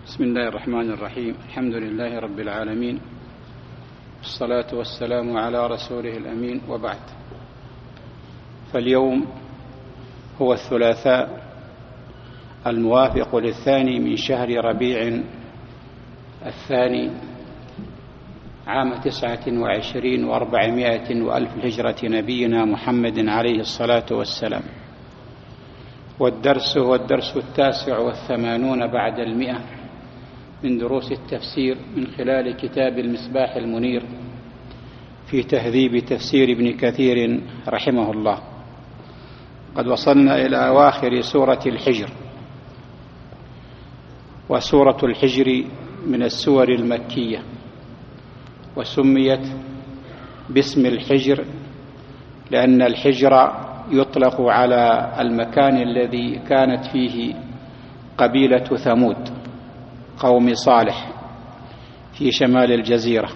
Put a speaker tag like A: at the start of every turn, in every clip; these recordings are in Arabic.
A: بسم الله الرحمن الرحيم. الحمد لله رب العالمين، والصلاة والسلام على رسوله الأمين، وبعد. فاليوم هو الثلاثاء الموافق للثاني من شهر ربيع الثاني عام 29 و400 وألف الهجرة نبينا محمد عليه الصلاة والسلام، والدرس هو الدرس 89 بعد 100 من دروس التفسير من خلال كتاب المصباح المنير في تهذيب تفسير ابن كثير رحمه الله. قد وصلنا إلى أواخر سورة الحجر، وسورة الحجر من السور المكية، وسميت باسم الحجر لأن الحجر يطلق على المكان الذي كانت فيه قبيلة ثمود قوم صالح في شمال الجزيرة.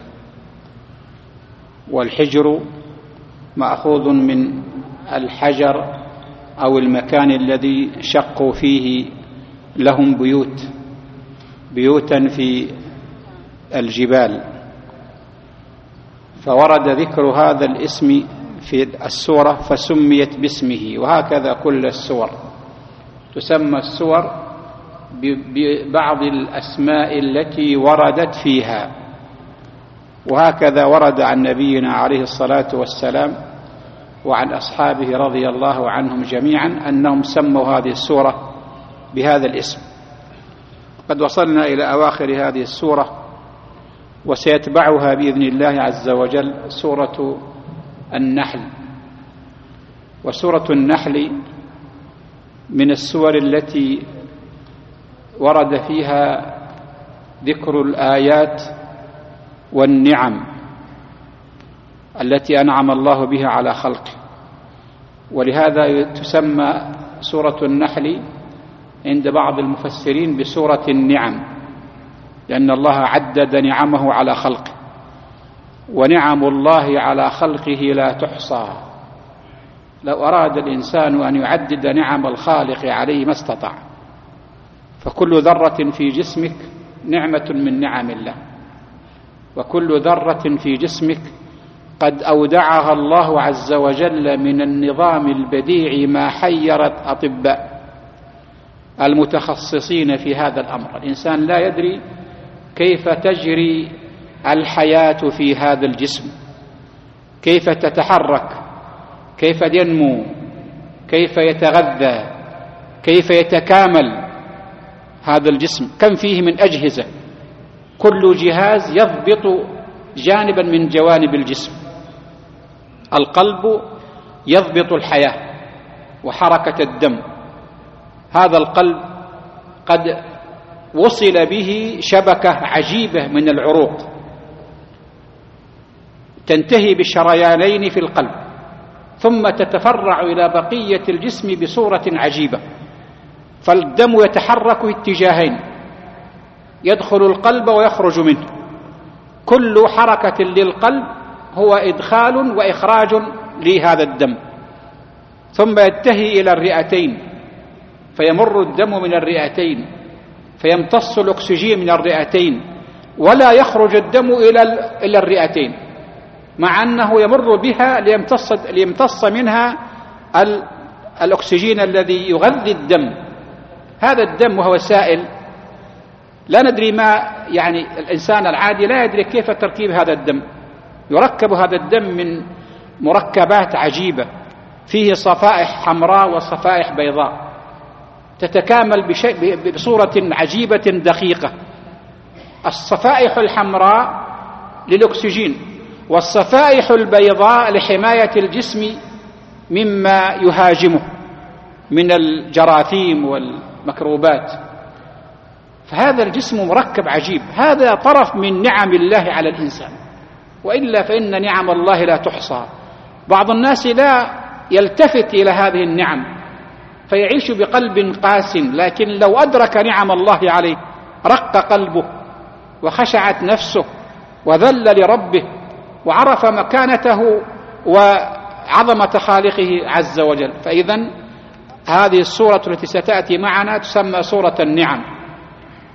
A: والحجر مأخوذ من الحجر أو المكان الذي شقوا فيه لهم بيوتا في الجبال، فورد ذكر هذا الاسم في السورة فسميت باسمه. وهكذا كل السور تسمى السور ببعض الأسماء التي وردت فيها. وهكذا ورد عن نبينا عليه الصلاة والسلام وعن أصحابه رضي الله عنهم جميعا أنهم سموا هذه السورة بهذا الاسم. قد وصلنا إلى أواخر هذه السورة، وسيتبعها بإذن الله عز وجل سورة النحل. وسورة النحل من السور التي ورد فيها ذكر الآيات والنعم التي أنعم الله بها على خلقه، ولهذا تسمى سورة النحل عند بعض المفسرين بسورة النعم، لأن الله عدد نعمه على خلقه، ونعم الله على خلقه لا تحصى. لو أراد الإنسان أن يعدد نعم الخالق عليه ما استطاع، فكل ذرة في جسمك نعمة من نعم الله، وكل ذرة في جسمك قد أودعها الله عز وجل من النظام البديع ما حيرت أطباء المتخصصين في هذا الأمر. الإنسان لا يدري كيف تجري الحياة في هذا الجسم، كيف تتحرك، كيف ينمو، كيف يتغذى، كيف يتكامل هذا الجسم، كم فيه من أجهزة، كل جهاز يضبط جانبا من جوانب الجسم. القلب يضبط الحياة وحركة الدم. هذا القلب قد وصل به شبكة عجيبة من العروق تنتهي بالشريانين في القلب، ثم تتفرع إلى بقية الجسم بصورة عجيبة، فالدم يتحرك اتجاهين، يدخل القلب ويخرج منه. كل حركة للقلب هو إدخال وإخراج لهذا الدم، ثم ينتهي إلى الرئتين، فيمر الدم من الرئتين فيمتص الأكسجين من الرئتين، ولا يخرج الدم إلى الرئتين، مع أنه يمر بها ليمتص منها الأكسجين الذي يغذي الدم. هذا الدم وهو سائل لا ندري يعني الإنسان العادي لا يدري كيف تركيب هذا الدم. يركب هذا الدم من مركبات عجيبة، فيه صفائح حمراء وصفائح بيضاء تتكامل بصورة عجيبة دقيقة. الصفائح الحمراء للأكسجين، والصفائح البيضاء لحماية الجسم مما يهاجمه من الجراثيم والميكروبات. فهذا الجسم مركب عجيب. هذا طرف من نعم الله على الإنسان، وإلا فإن نعم الله لا تحصى. بعض الناس لا يلتفت إلى هذه النعم فيعيش بقلب قاس، لكن لو أدرك نعم الله عليه رق قلبه وخشعت نفسه وذل لربه وعرف مكانته وعظمة خالقه عز وجل. فإذن هذه السورة التي ستأتي معنا تسمى سورة النعم،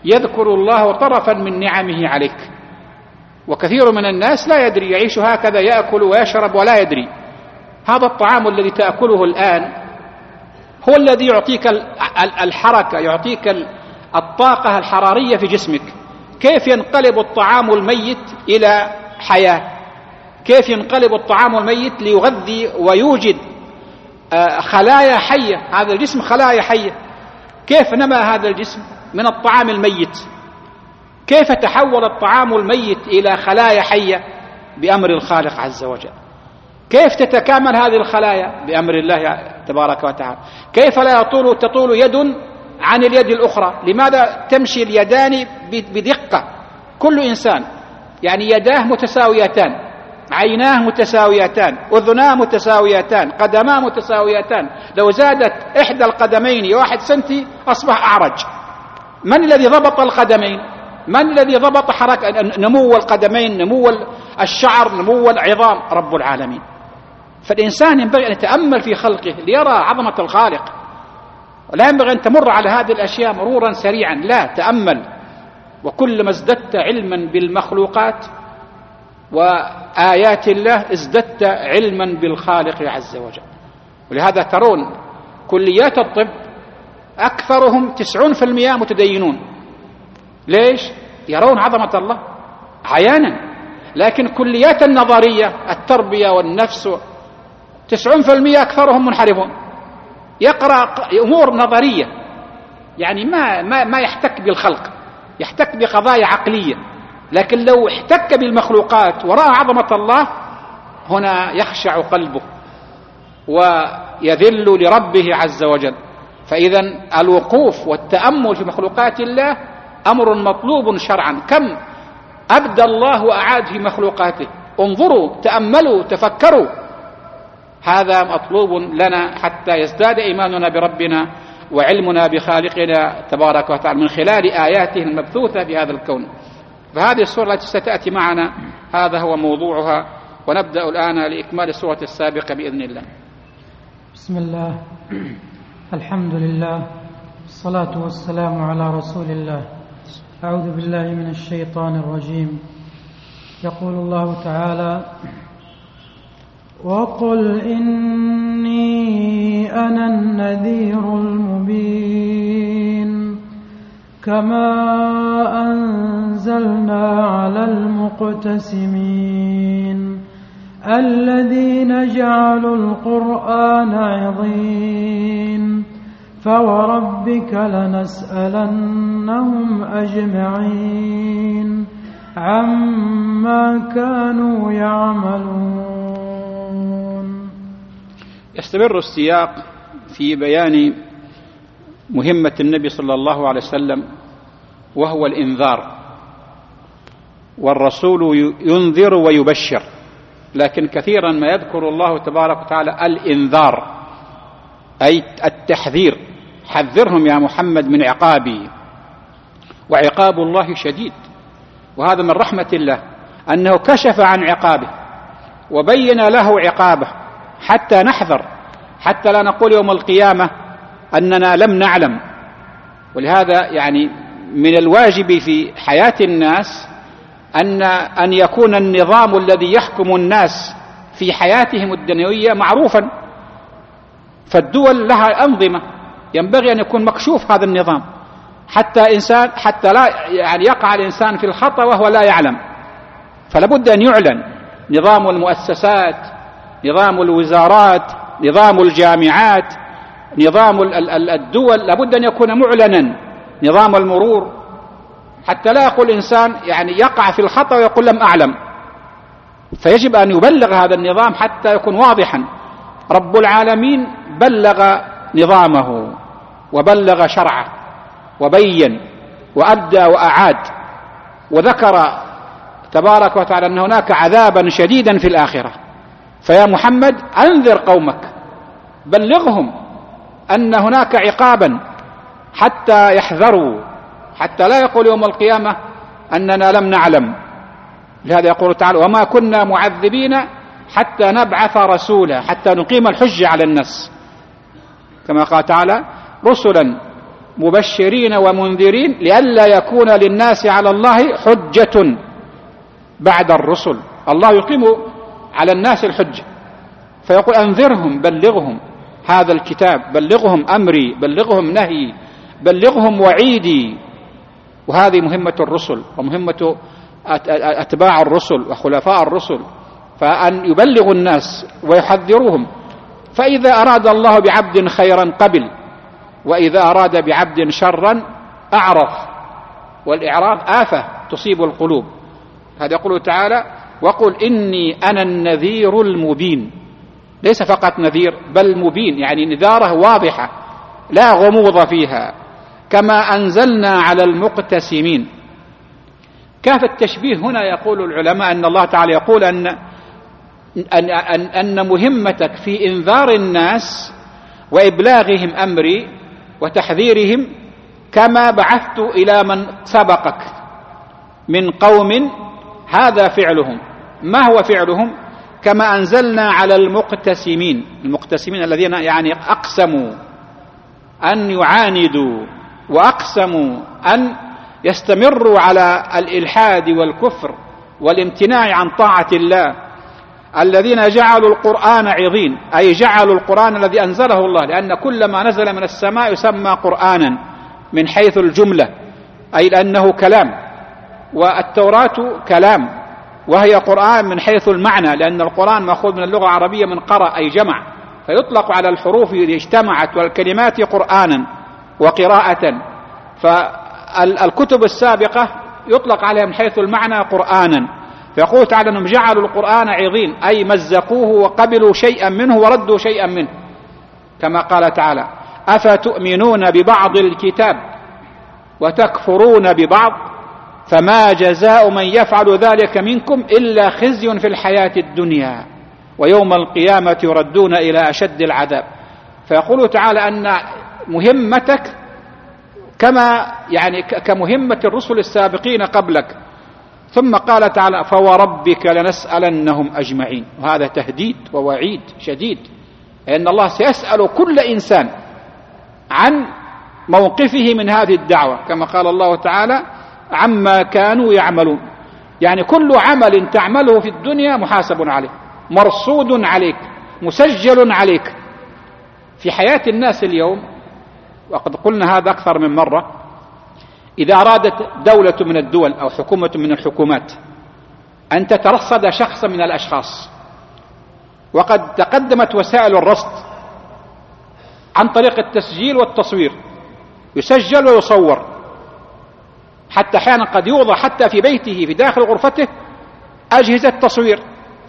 A: يذكر الله طرفا من نعمه عليك. وكثير من الناس لا يدري، يعيش هكذا يأكل ويشرب ولا يدري. هذا الطعام الذي تأكله الآن هو الذي يعطيك الحركة، يعطيك الطاقة الحرارية في جسمك. كيف ينقلب الطعام الميت إلى حياة؟ كيف ينقلب الطعام الميت ليغذي ويوجد خلايا حية؟ هذا الجسم خلايا حية. كيف نما هذا الجسم من الطعام الميت؟ كيف تحول الطعام الميت إلى خلايا حية؟ بأمر الخالق عز وجل. كيف تتكامل هذه الخلايا؟ بأمر الله تبارك وتعالى. كيف لا تطول يد عن اليد الأخرى؟ لماذا تمشي اليدان بدقة؟ كل إنسان يعني يداه متساويتان، عيناه متساويتان، أذناه متساويتان، قدماه متساويتان. لو زادت إحدى القدمين 1 سنتي أصبح أعرج. من الذي ضبط القدمين؟ من الذي ضبط حركة نمو القدمين، نمو الشعر، نمو العظام؟ رب العالمين. فالإنسان ينبغي أن يتأمل في خلقه ليرى عظمة الخالق، ولا ينبغي أن تمر على هذه الأشياء مرورا سريعا، لا، تأمل. وكلما ازددت علما بالمخلوقات وآيات الله ازددت علما بالخالق عز وجل. ولهذا ترون كليات الطب أكثرهم 90% متدينون. ليش؟ يرون عظمة الله عيانا. لكن كليات النظرية، التربية والنفس، 90% أكثرهم منحرفون، يقرأ أمور نظرية، يعني ما يحتك بالخلق، يحتك بقضايا عقلية. لكن لو احتك بالمخلوقات ورأى عظمة الله هنا يخشع قلبه ويذل لربه عز وجل. فإذا الوقوف والتأمل في مخلوقات الله أمر مطلوب شرعا. كم أبدى الله وأعاد في مخلوقاته. انظروا، تأملوا، تفكروا. هذا مطلوب لنا حتى يزداد إيماننا بربنا وعلمنا بخالقنا تبارك وتعالى من خلال آياته المبثوثة في هذا الكون. فهذه السورة التي ستأتي معنا هذا هو موضوعها. ونبدأ الآن لإكمال السورة السابقة بإذن الله.
B: بسم الله، الحمد لله، الصلاة والسلام على رسول الله. أعوذ بالله من الشيطان الرجيم. يقول الله تعالى: وقل إني أنا النذير المبين كما أنزلنا على المقتسمين الذين جعلوا القرآن عضين فوربك لنسألنهم أجمعين عما كانوا يعملون.
A: يستمر السياق في بيان مهمة النبي صلى الله عليه وسلم، وهو الإنذار. والرسول ينذر ويبشر، لكن كثيرا ما يذكر الله تبارك وتعالى الإنذار، أي التحذير. حذرهم يا محمد من عقابي. وعقاب الله شديد، وهذا من رحمة الله أنه كشف عن عقابه وبين له عقابه حتى نحذر، حتى لا نقول يوم القيامة أننا لم نعلم. ولهذا يعني من الواجب في حياة الناس أن يكون النظام الذي يحكم الناس في حياتهم الدنيوية معروفا. فالدول لها أنظمة، ينبغي أن يكون مكشوف هذا النظام حتى لا يعني يقع الإنسان في الخطأ وهو لا يعلم. فلا بد أن يعلن نظام المؤسسات، نظام الوزارات، نظام الجامعات، نظام الدول، لابد أن يكون معلنا. نظام المرور، حتى لا يقول الإنسان يعني يقع في الخطأ ويقول لم أعلم. فيجب أن يبلغ هذا النظام حتى يكون واضحا. رب العالمين بلغ نظامه وبلغ شرعه وبين وأبدى وأعاد، وذكر تبارك وتعالى أن هناك عذابا شديدا في الآخرة. فيا محمد أنذر قومك، بلغهم أن هناك عقابا حتى يحذروا، حتى لا يقول يوم القيامة أننا لم نعلم. لهذا يقول تعالى: وما كنا معذبين حتى نبعث رسولا حتى نقيم الحجة على الناس، كما قال تعالى: رسلا مبشرين ومنذرين لئلا يكون للناس على الله حجة بعد الرسل. الله يقيم على الناس الحجة فيقول أنذرهم، بلغهم هذا الكتاب، بلغهم أمري، بلغهم نهي، بلغهم وعيدي. وهذه مهمة الرسل ومهمة أتباع الرسل وخلفاء الرسل، فأن يبلغوا الناس ويحذروهم. فإذا أراد الله بعبد خيرا قبل، وإذا أراد بعبد شرا أعرض، والإعراض آفة تصيب القلوب. هذا يقول تعالى وقل إني أنا النذير المبين، ليس فقط نذير بل مبين، يعني نذاره واضحة لا غموض فيها. كما أنزلنا على المقتسمين. كيف التشبيه هنا؟ يقول العلماء أن الله تعالى يقول أن مهمتك في إنذار الناس وإبلاغهم أمري وتحذيرهم كما بعثت إلى من سبقك من قوم، هذا فعلهم. ما هو فعلهم؟ كما أنزلنا على المقتسمين. المقتسمين الذين يعني أقسموا أن يعاندوا وأقسموا أن يستمروا على الإلحاد والكفر والامتناع عن طاعة الله، الذين جعلوا القرآن عظيم، أي جعلوا القرآن الذي أنزله الله، لأن كل ما نزل من السماء يسمى قرآنا من حيث الجملة، أي لأنه كلام، والتوراة كلام وهي قرآن من حيث المعنى، لأن القرآن مأخوذ من اللغة العربية من قرأ أي جمع، فيطلق على الحروف إذا اجتمعت والكلمات قرآنا وقراءة. فالكتب السابقة يطلق عليها من حيث المعنى قرآنا. فيقول تعالى أنهم جعلوا القرآن عظيم، أي مزقوه وقبلوا شيئا منه وردوا شيئا منه، كما قال تعالى أفتؤمنون ببعض الكتاب وتكفرون ببعض فما جزاء من يفعل ذلك منكم إلا خزي في الحياة الدنيا ويوم القيامة يردون إلى أشد العذاب. فيقول تعالى أن مهمتك كما يعني كمهمة الرسل السابقين قبلك. ثم قال تعالى فوربك لنسألنهم أجمعين، وهذا تهديد ووعيد شديد، لأن الله سيسأل كل إنسان عن موقفه من هذه الدعوة، كما قال الله تعالى عما كانوا يعملون. يعني كل عمل تعمله في الدنيا محاسب عليه، مرصود عليك، مسجل عليك. في حياة الناس اليوم، وقد قلنا هذا أكثر من مرة، إذا أرادت دولة من الدول أو حكومة من الحكومات أن تترصد شخصا من الأشخاص، وقد تقدمت وسائل الرصد عن طريق التسجيل والتصوير، يسجل ويصور، حتى أحيانا قد يوضع حتى في بيته في داخل غرفته أجهزة تصوير.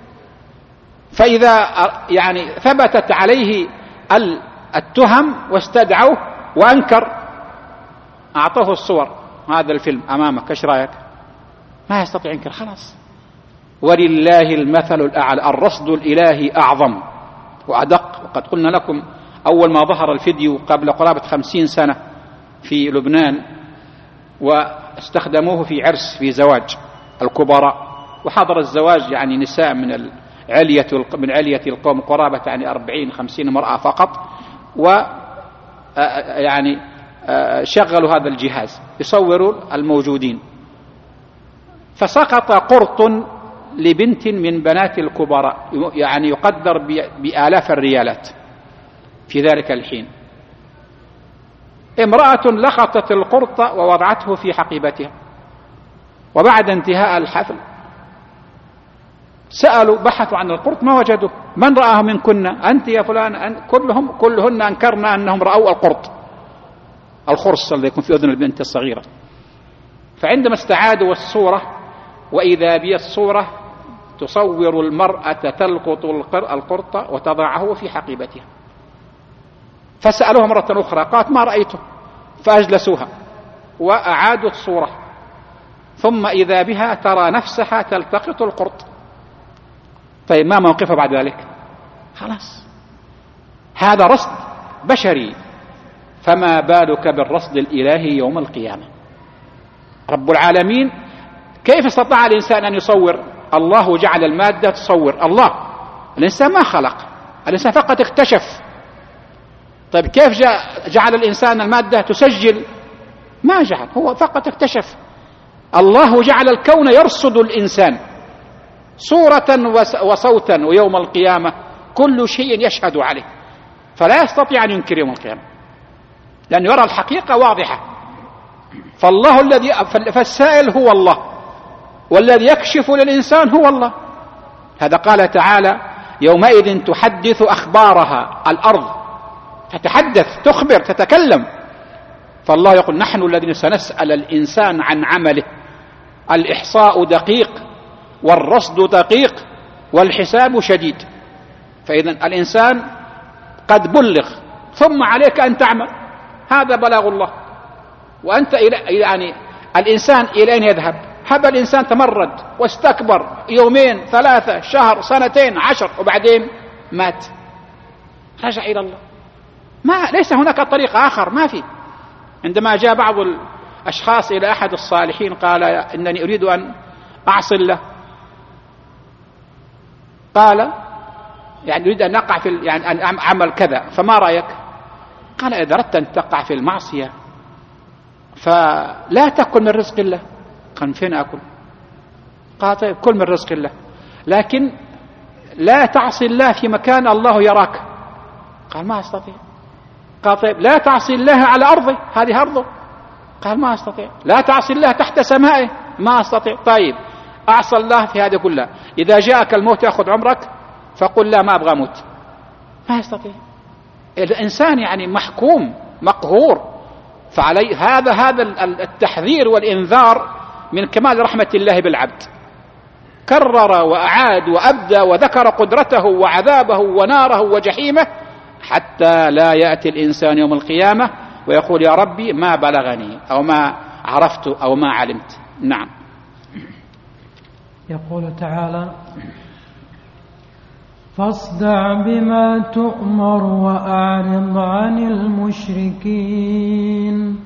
A: فإذا يعني ثبتت عليه التهم واستدعوه وأنكر، أعطوه الصور، هذا الفيلم أمامك ايش رأيك؟ ما يستطيع ينكر، خلاص. ولله المثل الأعلى، الرصد الإلهي أعظم وأدق. وقد قلنا لكم أول ما ظهر الفيديو قبل قرابة 50 سنة في لبنان، واستخدموه في عرس في زواج الكبراء، وحضر الزواج يعني نساء من علية القوم، قرابة يعني 40-50 امرأة فقط، ويعني شغلوا هذا الجهاز يصوروا الموجودين. فسقط قرط لبنت من بنات الكبراء، يعني يقدر بآلاف الريالات في ذلك الحين. امرأة لقطت القرط ووضعته في حقيبتها، وبعد انتهاء الحفل سألوا بحثوا عن القرط ما وجدوا. من رآه منكن؟ أنت يا فلان؟ كلهن أنكرنا أنهم رأوا القرط، الخرص الذي يكون في أذن البنت الصغيرة. فعندما استعادوا الصورة، وإذا بي الصورة تصور المرأة تلقط القرط وتضعه في حقيبتها. فسألوها مرة أخرى، قالت ما رأيته، فأجلسوها وأعادوا الصورة، ثم إذا بها ترى نفسها تلتقط القرط. طيب ما موقفها بعد ذلك؟ خلاص، هذا رصد بشري، فما بالك بالرصد الإلهي يوم القيامة؟ رب العالمين كيف استطاع الإنسان أن يصور؟ الله جعل المادة تصور، الله الإنسان ما خلق، الإنسان فقط اكتشف. طيب كيف جعل الإنسان المادة تسجل؟ ما جعل، هو فقط اكتشف. الله جعل الكون يرصد الإنسان صورة وصوتا، ويوم القيامة كل شيء يشهد عليه، فلا يستطيع أن ينكر يوم القيامة لأنه يرى الحقيقة واضحة. فالله فالسائل هو الله، والذي يكشف للإنسان هو الله. هذا قال تعالى: يومئذ تحدث أخبارها، الأرض تتحدث، تخبر، تتكلم. فالله يقول: نحن الذين سنسأل الإنسان عن عمله، الإحصاء دقيق والرصد دقيق والحساب شديد. فإذا الإنسان قد بلغ، ثم عليك أن تعمل، هذا بلاغ الله. وأنت يعني الإنسان إلى أين يذهب؟ هب الإنسان تمرد واستكبر يومين 3 شهر 2 10 وبعدين مات، رجع إلى الله. ليس هناك طريق آخر، ما في. عندما جاء بعض الأشخاص إلى أحد الصالحين قال: إنني أريد أن أعصي الله. قال: يعني أريد أن أقع يعني أن أعمل كذا، فما رأيك؟ قال: إذا أردت أن تقع في المعصية فلا تأكل من رزق الله. قال: فين أكل؟ قال: طيب كل من رزق الله، لكن لا تعصي الله في مكان الله يراك. قال: ما أستطيع. قال: طيب لا تعصي الله على أرضه، هذه أرضه. قال: ما أستطيع. لا تعصي الله تحت سمائه. ما أستطيع. طيب أعصى الله في هذا كله، إذا جاءك الموت يأخذ عمرك فقل: لا، ما أبغى أموت. ما يستطيع. الإنسان يعني محكوم مقهور. فعليه هذا التحذير والإنذار من كمال رحمة الله بالعبد. كرر وأعاد وأبدى وذكر قدرته وعذابه وناره وجحيمه، حتى لا يأتي الإنسان يوم القيامة ويقول: يا ربي ما بلغني، أو ما عرفت، أو ما علمت. نعم.
B: يقول تعالى: فاصدع بما تؤمر وأعرض عن المشركين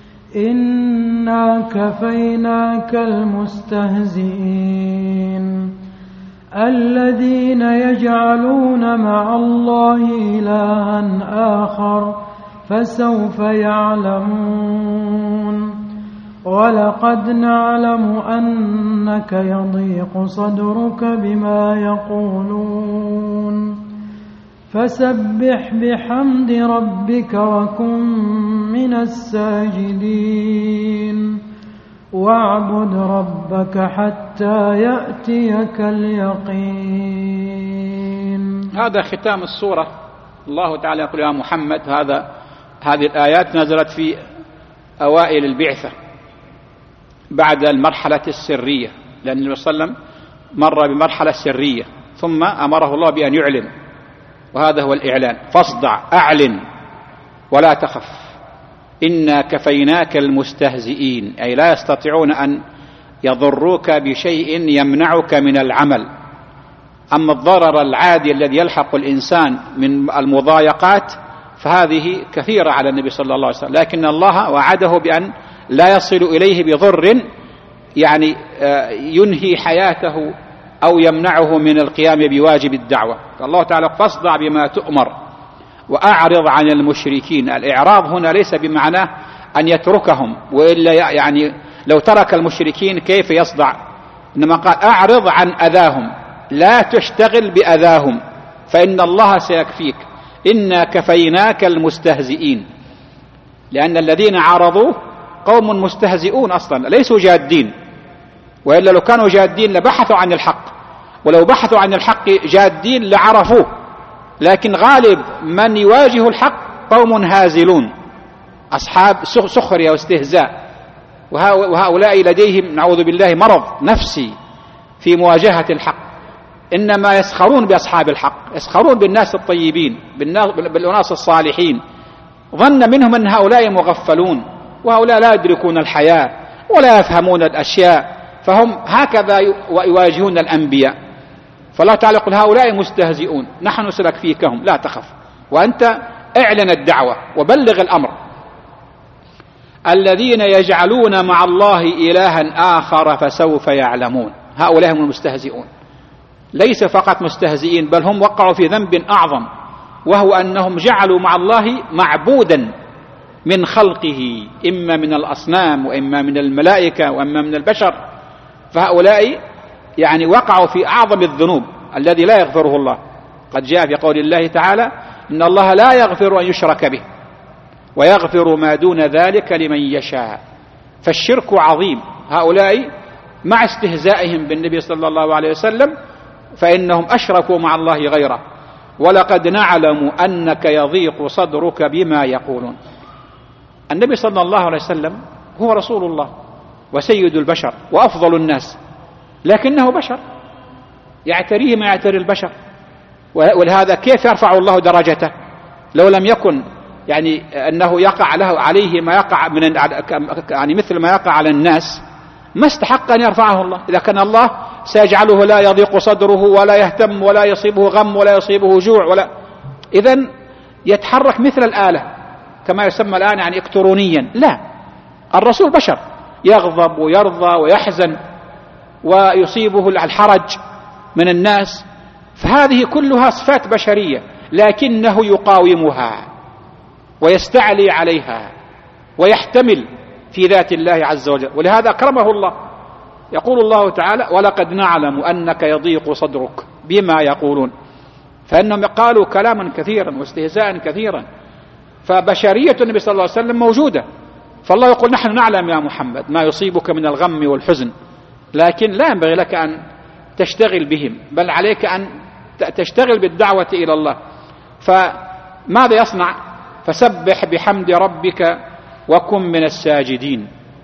B: إنا كفيناك المستهزئين الذين يجعلون مع الله إلها آخر فسوف يعلمون ولقد نعلم أنك يضيق صدرك بما يقولون فسبح بحمد ربك وكن من الساجدين واعبد ربك حتى يأتيك اليقين.
A: هذا ختام السورة. الله تعالى يقول: يا محمد، هذه الآيات نزلت في أوائل البعثة بعد المرحلة السرية، لأن النبي صلى الله عليه وسلم مر بمرحلة سرية ثم أمره الله بأن يعلن، وهذا هو الإعلان. فاصدع، أعلن ولا تخف، إنا كفيناك المستهزئين، أي لا يستطيعون أن يضروك بشيء يمنعك من العمل. أما الضرر العادي الذي يلحق الإنسان من المضايقات فهذه كثيرة على النبي صلى الله عليه وسلم، لكن الله وعده بأن لا يصل إليه بضر يعني ينهي حياته أو يمنعه من القيام بواجب الدعوة. الله تعالى: فاصدع بما تؤمر وأعرض عن المشركين. الإعراض هنا ليس بمعنى أن يتركهم، وإلا يعني لو ترك المشركين كيف يصدع؟ إنما قال: أعرض عن أذاهم، لا تشتغل بأذاهم فإن الله سيكفيك. إنا كفيناك المستهزئين، لأن الذين عارضوه قوم مستهزئون أصلا، ليسوا جادين، وإلا لو كانوا جادين لبحثوا عن الحق، ولو بحثوا عن الحق جادين لعرفوه. لكن غالب من يواجه الحق قوم هازلون، أصحاب سخرية واستهزاء، وهؤلاء لديهم نعوذ بالله مرض نفسي في مواجهة الحق. إنما يسخرون بأصحاب الحق، يسخرون بالناس الطيبين، بالأناس الصالحين، ظن منهم أن هؤلاء مغفلون، وهؤلاء لا يدركون الحياة ولا يفهمون الأشياء، فهم هكذا يواجهون الأنبياء. فالله تعالى يقول: هؤلاء مستهزئون، نحن سنكفيكهم، لا تخف، وأنت اعلن الدعوة وبلغ الأمر. الذين يجعلون مع الله إلها آخر فسوف يعلمون. هؤلاء هم المستهزئون، ليس فقط مستهزئين، بل هم وقعوا في ذنب أعظم وهو أنهم جعلوا مع الله معبودا من خلقه، إما من الأصنام وإما من الملائكة وإما من البشر. فهؤلاء يعني وقعوا في أعظم الذنوب الذي لا يغفره الله. قد جاء في قول الله تعالى: إن الله لا يغفر أن يشرك به ويغفر ما دون ذلك لمن يشاء. فالشرك عظيم. هؤلاء مع استهزائهم بالنبي صلى الله عليه وسلم فإنهم أشركوا مع الله غيره. ولقد نعلم أنك يضيق صدرك بما يقولون. النبي صلى الله عليه وسلم هو رسول الله وسيد البشر وأفضل الناس، لكنه بشر يعتريه ما يعتري البشر. ولهذا كيف يرفع الله درجته لو لم يكن يعني أنه يقع له عليه ما يقع من يعني مثل ما يقع على الناس، ما استحق أن يرفعه الله. إذا كان الله سيجعله لا يضيق صدره ولا يهتم ولا يصيبه غم ولا يصيبه جوع ولا، إذن يتحرك مثل الآلة كما يسمى الآن يعني إلكترونيا. لا، الرسول بشر يغضب ويرضى ويحزن ويصيبه الحرج من الناس، فهذه كلها صفات بشرية، لكنه يقاومها ويستعلي عليها ويحتمل في ذات الله عز وجل، ولهذا أكرمه الله. يقول الله تعالى: ولقد نعلم أنك يضيق صدرك بما يقولون. فإنهم قالوا كلاما كثيرا واستهزاء كثيرا، فبشرية النبي صلى الله عليه وسلم موجودة. فالله يقول: نحن نعلم يا محمد ما يصيبك من الغم والحزن، لكن لا ينبغي لك أن تشتغل بهم، بل عليك أن تشتغل بالدعوة إلى الله. فماذا يصنع؟ فسبح بحمد ربك وكن من الساجدين.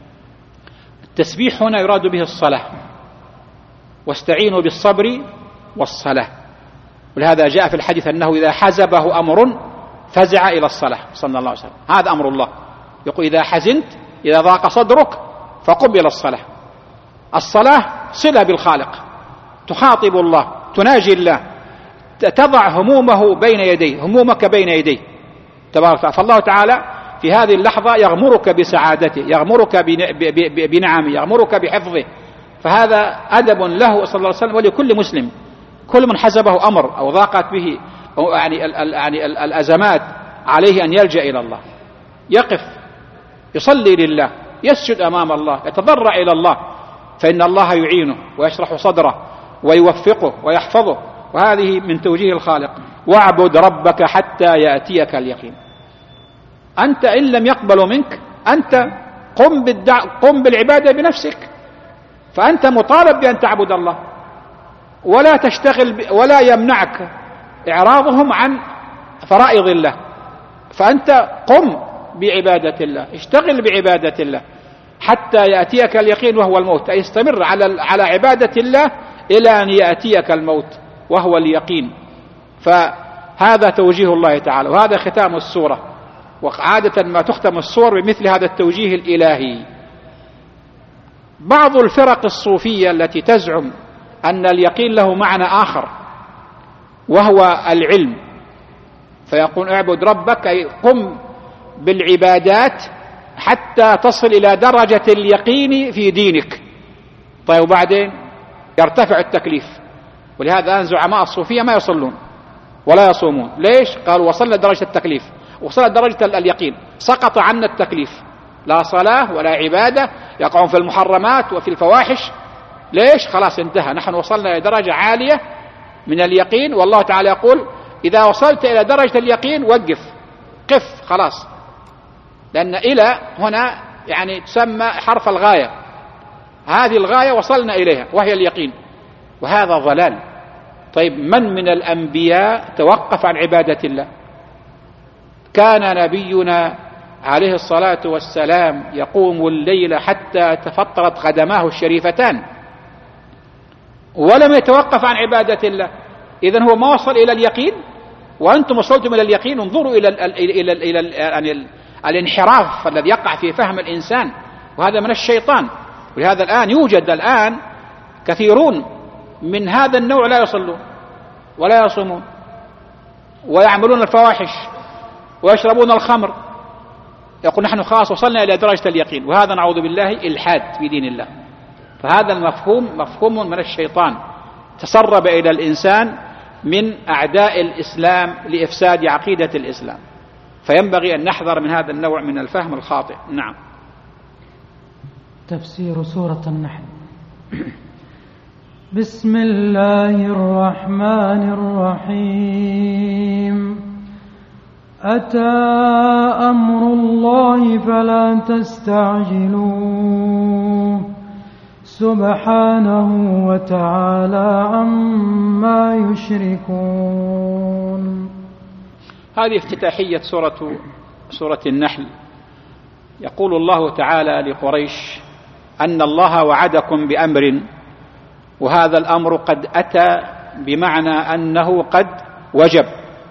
A: التسبيح هنا يراد به الصلاة، واستعينوا بالصبر والصلاة. ولهذا جاء في الحديث أنه إذا حزبه أمر فزع إلى الصلاة صلى الله عليه وسلم. هذا أمر الله، يقول: إذا حزنت، إذا ضاق صدرك، فقم إلى الصلاة. الصلاة صلة بالخالق، تخاطب الله، تناجي الله، تضع همومه بين يديه، همومك بين يديه تبارك وتعالى. فالله تعالى في هذه اللحظة يغمرك بسعادته، يغمرك بنعمه، يغمرك بحفظه. فهذا أدب له صلى الله عليه وسلم ولكل مسلم. كل من حزبه أمر أو ضاقت به يعني الأزمات عليه أن يلجأ إلى الله، يقف يصلي لله، يسجد أمام الله، يتضرع إلى الله، فإن الله يعينه ويشرح صدره ويوفقه ويحفظه. وهذه من توجيه الخالق: واعبد ربك حتى يأتيك اليقين. أنت إن لم يقبلوا منك، أنت قم بالعبادة بنفسك، فأنت مطالب بأن تعبد الله، ولا تشتغل ولا يمنعك إعراضهم عن فرائض الله. فأنت قم بعبادة الله، اشتغل بعبادة الله حتى يأتيك اليقين وهو الموت، أي استمر على عبادة الله إلى أن يأتيك الموت وهو اليقين. فهذا توجيه الله تعالى، وهذا ختام السورة. وعادة ما تختم السور بمثل هذا التوجيه الإلهي. بعض الفرق الصوفية التي تزعم أن اليقين له معنى آخر وهو العلم، فيقول: اعبد ربك أي قم بالعبادات حتى تصل إلى درجة اليقين في دينك. طيب وبعدين يرتفع التكليف. ولهذا الآن زعماء الصوفية ما يصلون ولا يصومون. ليش؟ قالوا: وصلنا درجة التكليف، وصلت درجة اليقين، سقط عنا التكليف، لا صلاة ولا عبادة، يقعون في المحرمات وفي الفواحش. ليش؟ خلاص انتهى، نحن وصلنا إلى درجة عالية من اليقين. والله تعالى يقول: إذا وصلت إلى درجة اليقين وقف، قف خلاص، لأن إلى هنا يعني تسمى حرف الغاية، هذه الغاية وصلنا إليها وهي اليقين، وهذا ضلال. طيب من الأنبياء توقف عن عبادة الله؟ كان نبينا عليه الصلاة والسلام يقوم الليل حتى تفطرت قدماه الشريفتان ولم يتوقف عن عبادة الله. إذن هو ما وصل إلى اليقين، وأنتم وصلتم إلى اليقين. انظروا إلى الانحراف الذي يقع في فهم الإنسان، وهذا من الشيطان. ولهذا الآن يوجد الآن كثيرون من هذا النوع لا يصلون ولا يصومون ويعملون الفواحش ويشربون الخمر، يقول: نحن خلاص وصلنا إلى درجة اليقين. وهذا نعوذ بالله إلحاد في دين الله. فهذا المفهوم مفهوم من الشيطان، تسرب إلى الإنسان من أعداء الإسلام لإفساد عقيدة الإسلام، فينبغي أن نحذر من هذا النوع من الفهم الخاطئ. نعم.
B: تفسير سورة النحل. بسم الله الرحمن الرحيم. أتى أمر الله فلا تستعجلوه سبحانه وتعالى عما يشركون.
A: هذه افتتاحية سورة النحل. يقول الله تعالى لقريش أن الله وعدكم بأمر، وهذا الأمر قد أتى بمعنى أنه قد وجب،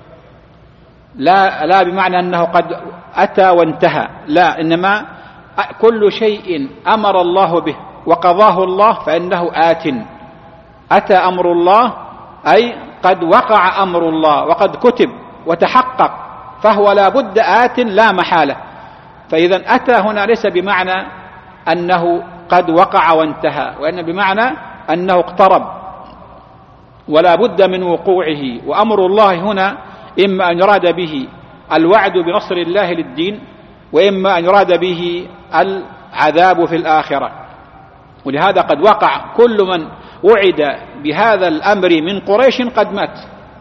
A: لا بمعنى أنه قد أتى وانتهى، لا، إنما كل شيء أمر الله به وقضاه الله فإنه آت. أتى أمر الله أي قد وقع أمر الله وقد كتب وتحقق، فهو لا بد آت لا محالة. فإذا أتى هنا ليس بمعنى أنه قد وقع وانتهى، وإن بمعنى أنه اقترب ولا بد من وقوعه. وأمر الله هنا إما أن يراد به الوعد بنصر الله للدين، وإما أن يراد به العذاب في الآخرة. ولهذا قد وقع كل من وعد بهذا الأمر من قريش قد مات.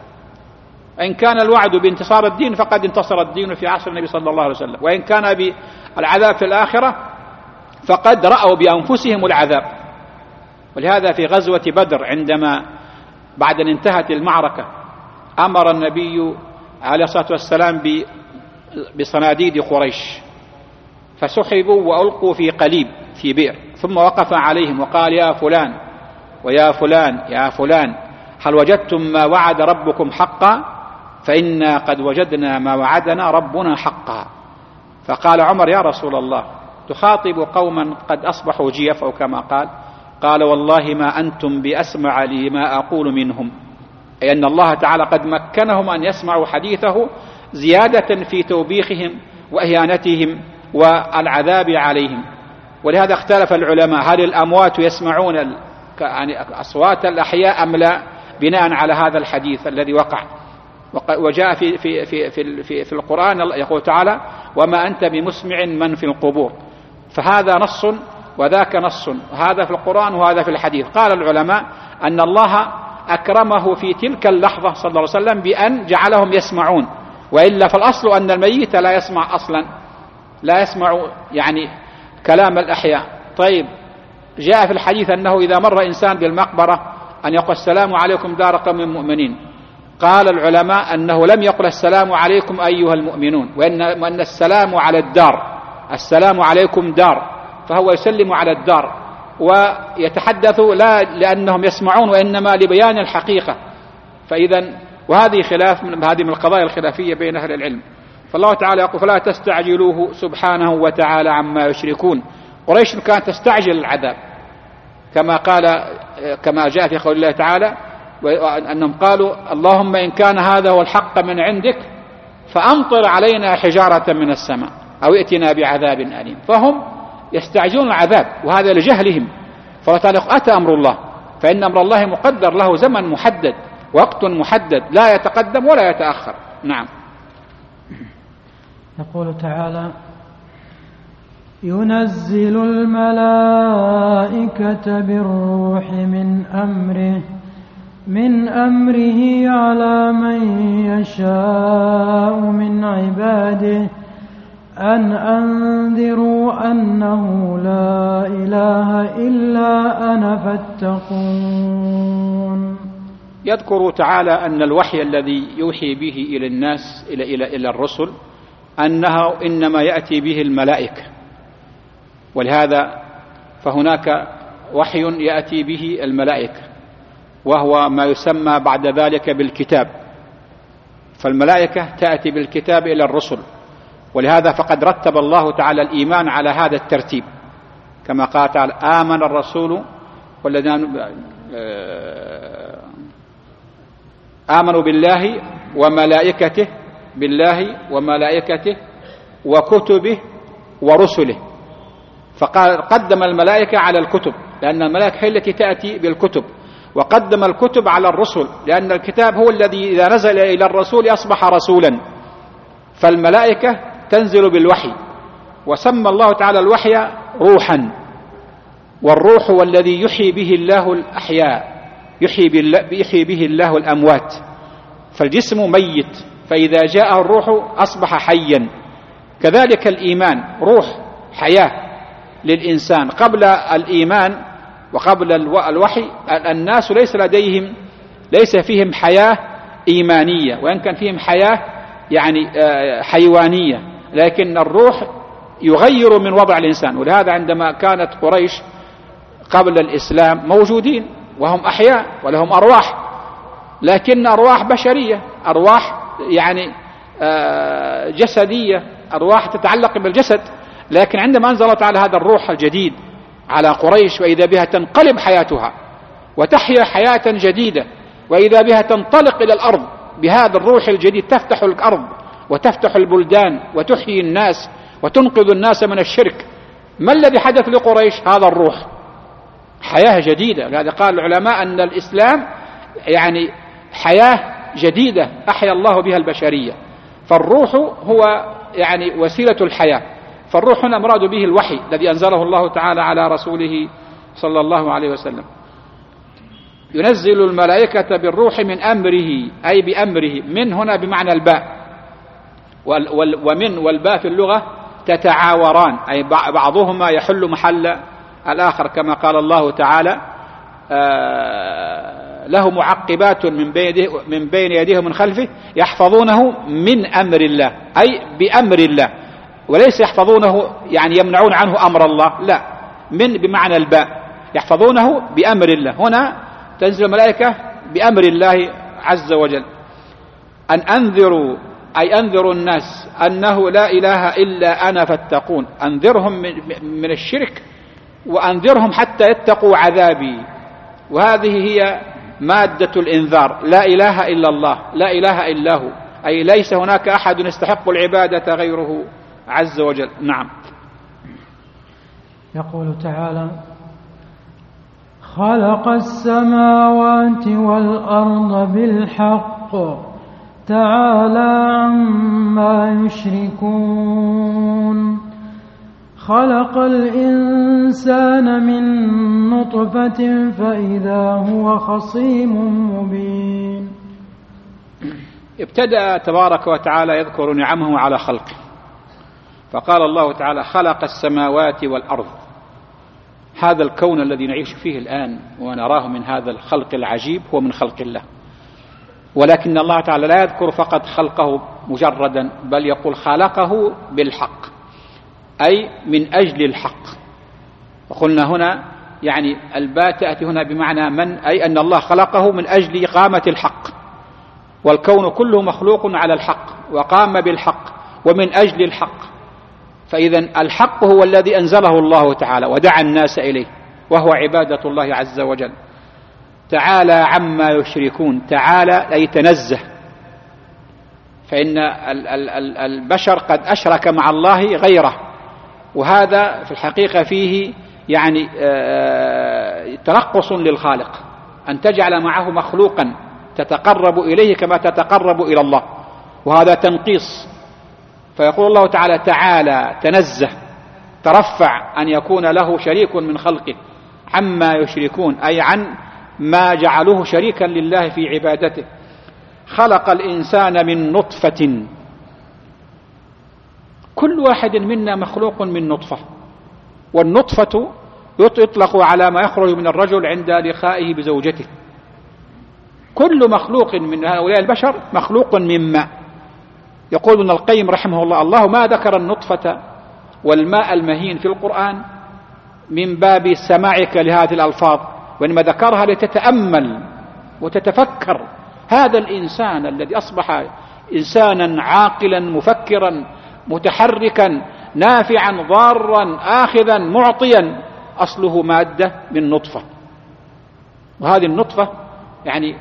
A: إن كان الوعد بانتصار الدين فقد انتصر الدين في عصر النبي صلى الله عليه وسلم، وإن كان بالعذاب في الآخرة فقد رأوا بأنفسهم العذاب. ولهذا في غزوة بدر عندما بعد أن انتهت المعركة أمر النبي عليه الصلاة والسلام بصناديد قريش، فسحبوا وألقوا في قليب في بئر، ثم وقف عليهم وقال: يا فلان ويا فلان يا فلان، هل وجدتم ما وعد ربكم حقا؟ فإنا قد وجدنا ما وعدنا ربنا حقا. فقال عمر: يا رسول الله، تخاطب قوما قد أصبحوا جيف أو كما قال: والله ما أنتم بأسمع لي ما أقول منهم، أي أن الله تعالى قد مكنهم أن يسمعوا حديثه زيادة في توبيخهم وإهانتهم والعذاب عليهم. ولهذا اختلف العلماء: هل الأموات يسمعون يعني أصوات الأحياء أم لا، بناء على هذا الحديث الذي وقع. وجاء في القرآن يقول تعالى: وما أنت بمسمع من في القبور. فهذا نص وذاك نص، هذا في القرآن وهذا في الحديث. قال العلماء أن الله أكرمه في تلك اللحظة صلى الله عليه وسلم بأن جعلهم يسمعون، وإلا فالأصل أن الميت لا يسمع أصلا، لا يسمع يعني كلام الأحياء. طيب، جاء في الحديث أنه إذا مر إنسان بالمقبرة أن يقول: السلام عليكم دار قوم مؤمنين. قال العلماء أنه لم يقل: السلام عليكم أيها المؤمنون، وأن السلام على الدار، السلام عليكم دار، فهو يسلم على الدار ويتحدث لا لأنهم يسمعون وإنما لبيان الحقيقة. فإذا وهذه خلاف من القضايا الخلافية بين أهل العلم. فالله تعالى يقول: فلا تستعجلوه سبحانه وتعالى عما يشركون. قريش كانت تستعجل العذاب، كما جاء في قول الله تعالى أنهم قالوا: اللهم إن كان هذا هو الحق من عندك فأمطر علينا حجارة من السماء أو ائتنا بعذاب أليم. فهم يستعجلون العذاب، وهذا لجهلهم. فالله تعالى أتى أمر الله، فإن أمر الله مقدر له زمن محدد، وقت محدد، لا يتقدم ولا يتأخر. نعم.
B: يقول تعالى: ينزل الملائكة بالروح من أمره على من يشاء من عباده أن أنذروا أنه لا إله إلا أنا فاتقون.
A: يذكر تعالى أن الوحي الذي يوحي به إلى الناس إلى الرسل أنه إنما يأتي به الملائكة، ولهذا فهناك وحي يأتي به الملائكة، وهو ما يسمى بعد ذلك بالكتاب. فالملائكة تأتي بالكتاب إلى الرسل، ولهذا فقد رتب الله تعالى الإيمان على هذا الترتيب، كما قال تعالى: آمن الرسول والذين آمنوا بالله وملائكته وكتبه ورسله. فقال قدم الملائكة على الكتب، لأن الملائكة هي التي تأتي بالكتب، وقدم الكتب على الرسل، لأن الكتاب هو الذي إذا نزل إلى الرسول أصبح رسولا. فالملائكة تنزل بالوحي، وسمى الله تعالى الوحي روحا، والروح هو الذي يحيي به الله الأحياء، يحيي به الله الأموات. فالجسم ميت، فإذا جاءه الروح أصبح حيا. كذلك الإيمان روح حياة للإنسان. قبل الإيمان وقبل الوحي الناس ليس فيهم حياة إيمانية، وإن كان فيهم حياة يعني حيوانية، لكن الروح يغير من وضع الإنسان. ولهذا عندما كانت قريش قبل الإسلام موجودين وهم أحياء ولهم أرواح، لكن أرواح بشرية، أرواح يعني جسدية، أرواح تتعلق بالجسد. لكن عندما أنزل الله تعالى هذا الروح الجديد على قريش، وإذا بها تنقلب حياتها وتحيا حياة جديدة، وإذا بها تنطلق إلى الأرض بهذا الروح الجديد، تفتح الأرض وتفتح البلدان وتحيي الناس وتنقذ الناس من الشرك. ما الذي حدث لقريش؟ هذا الروح، حياة جديدة. لهذا قال العلماء أن الإسلام يعني حياة جديدة أحيا الله بها البشرية. فالروح هو يعني وسيلة الحياة. فالروح هنا مراد به الوحي الذي أنزله الله تعالى على رسوله صلى الله عليه وسلم. ينزل الملائكة بالروح من أمره، أي بأمره. من هنا بمعنى الباء، ومن والباء في اللغة تتعاوران، أي بعضهما يحل محل الآخر، كما قال الله تعالى له معقبات من بين يديه ومن خلفه يحفظونه من أمر الله، أي بأمر الله، وليس يحفظونه يعني يمنعون عنه أمر الله، لا، من بمعنى الباء، يحفظونه بأمر الله. هنا تنزل الملائكة بأمر الله عز وجل. أن أنذروا، أي أنذروا الناس أنه لا إله إلا أنا فاتقون. أنذرهم من الشرك، وأنذرهم حتى يتقوا عذابي. وهذه هي مادة الإنذار، لا إله إلا الله، لا إله إلا هو، أي ليس هناك أحد يستحق العبادة غيره عز وجل. نعم.
B: يقول تعالى: خلق السماوات والأرض بالحق تعالى عما يشركون. خلق الإنسان من نطفة فإذا هو خصيم مبين.
A: ابتدأ تبارك وتعالى يذكر نعمه على خلقه، فقال الله تعالى: خلق السماوات والأرض. هذا الكون الذي نعيش فيه الآن ونراه من هذا الخلق العجيب هو من خلق الله، ولكن الله تعالى لا يذكر فقط خلقه مجردا، بل يقول خلقه بالحق، أي من أجل الحق. وقلنا هنا يعني الباء تأتي هنا بمعنى من، أي أن الله خلقه من أجل إقامة الحق، والكون كله مخلوق على الحق وقام بالحق ومن أجل الحق. فإذا الحق هو الذي أنزله الله تعالى ودعا الناس إليه، وهو عبادة الله عز وجل. تعالى عما يشركون، تعالى أي تنزه، فإن البشر قد أشرك مع الله غيره، وهذا في الحقيقة فيه يعني تنقص للخالق، أن تجعل معه مخلوقا تتقرب إليه كما تتقرب إلى الله، وهذا تنقيص. فيقول الله تعالى: تعالى، تنزه، ترفع أن يكون له شريك من خلقه، عما يشركون، أي عن ما جعلوه شريكا لله في عبادته. خلق الإنسان من نطفة، كل واحد منا مخلوق من نطفة، والنطفة يطلق على ما يخرج من الرجل عند لقائه بزوجته. كل مخلوق من هؤلاء البشر مخلوق من ماء. يقول ابن القيم رحمه الله: الله ما ذكر النطفة والماء المهين في القرآن من باب سماعك لهذه الألفاظ، وإنما ذكرها لتتأمل وتتفكر. هذا الإنسان الذي أصبح إنسانا عاقلا مفكرا متحركا نافعا ضارا آخذا معطيا، أصله مادة من نطفة. وهذه النطفة يعني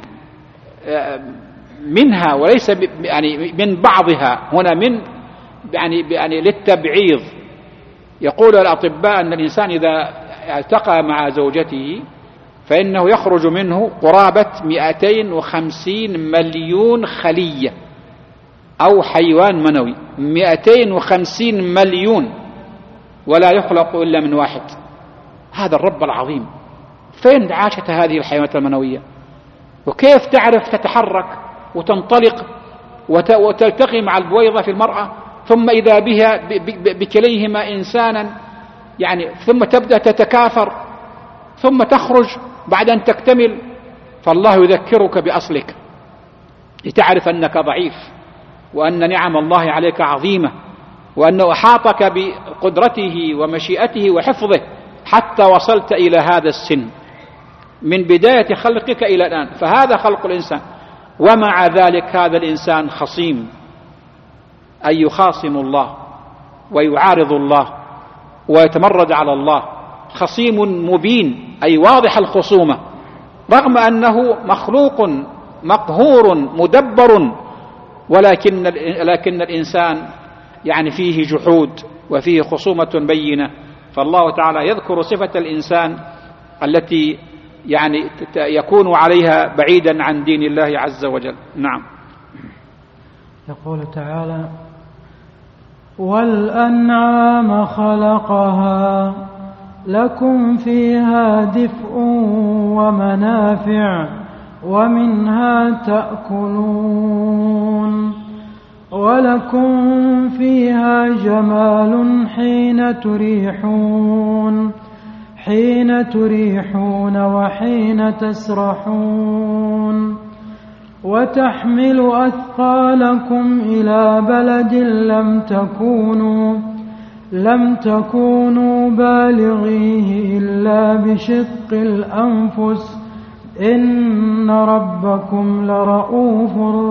A: منها وليس يعني من بعضها، هنا من يعني للتبعيض. يقول الأطباء أن الإنسان إذا التقى مع زوجته فإنه يخرج منه قرابة 250 مليون خلية أو حيوان منوي، 250 مليون، ولا يخلق إلا من واحد. هذا الرب العظيم فين عاشت هذه الحيوانات المنوية؟ وكيف تعرف تتحرك وتنطلق وتلتقي مع البويضة في المرأة، ثم إذا بها بكليهما إنسانا، يعني ثم تبدأ تتكاثر ثم تخرج بعد أن تكتمل. فالله يذكرك بأصلك لتعرف أنك ضعيف، وأن نعم الله عليك عظيمة، وأنه أحاطك بقدرته ومشيئته وحفظه حتى وصلت إلى هذا السن من بداية خلقك إلى الآن. فهذا خلق الإنسان. ومع ذلك هذا الإنسان خصيم، أي يخاصم الله ويعارض الله ويتمرد على الله، خصيم مبين أي واضح الخصومة، رغم أنه مخلوق مقهور مدبر، ولكن الإنسان يعني فيه جحود وفيه خصومة بينة. فالله تعالى يذكر صفة الإنسان التي يعني يكون عليها بعيدا عن دين الله عز وجل. نعم.
B: يقول تعالى: والأنعام خلقها لكم فيها دفء ومنافع ومنها تأكلون ولكم فيها جمال حين تريحون وحين تسرحون، وتحمل أثقالكم إلى بلد لم تكونوا بالغيه إلا بشق الأنفس إن ربكم لرؤوف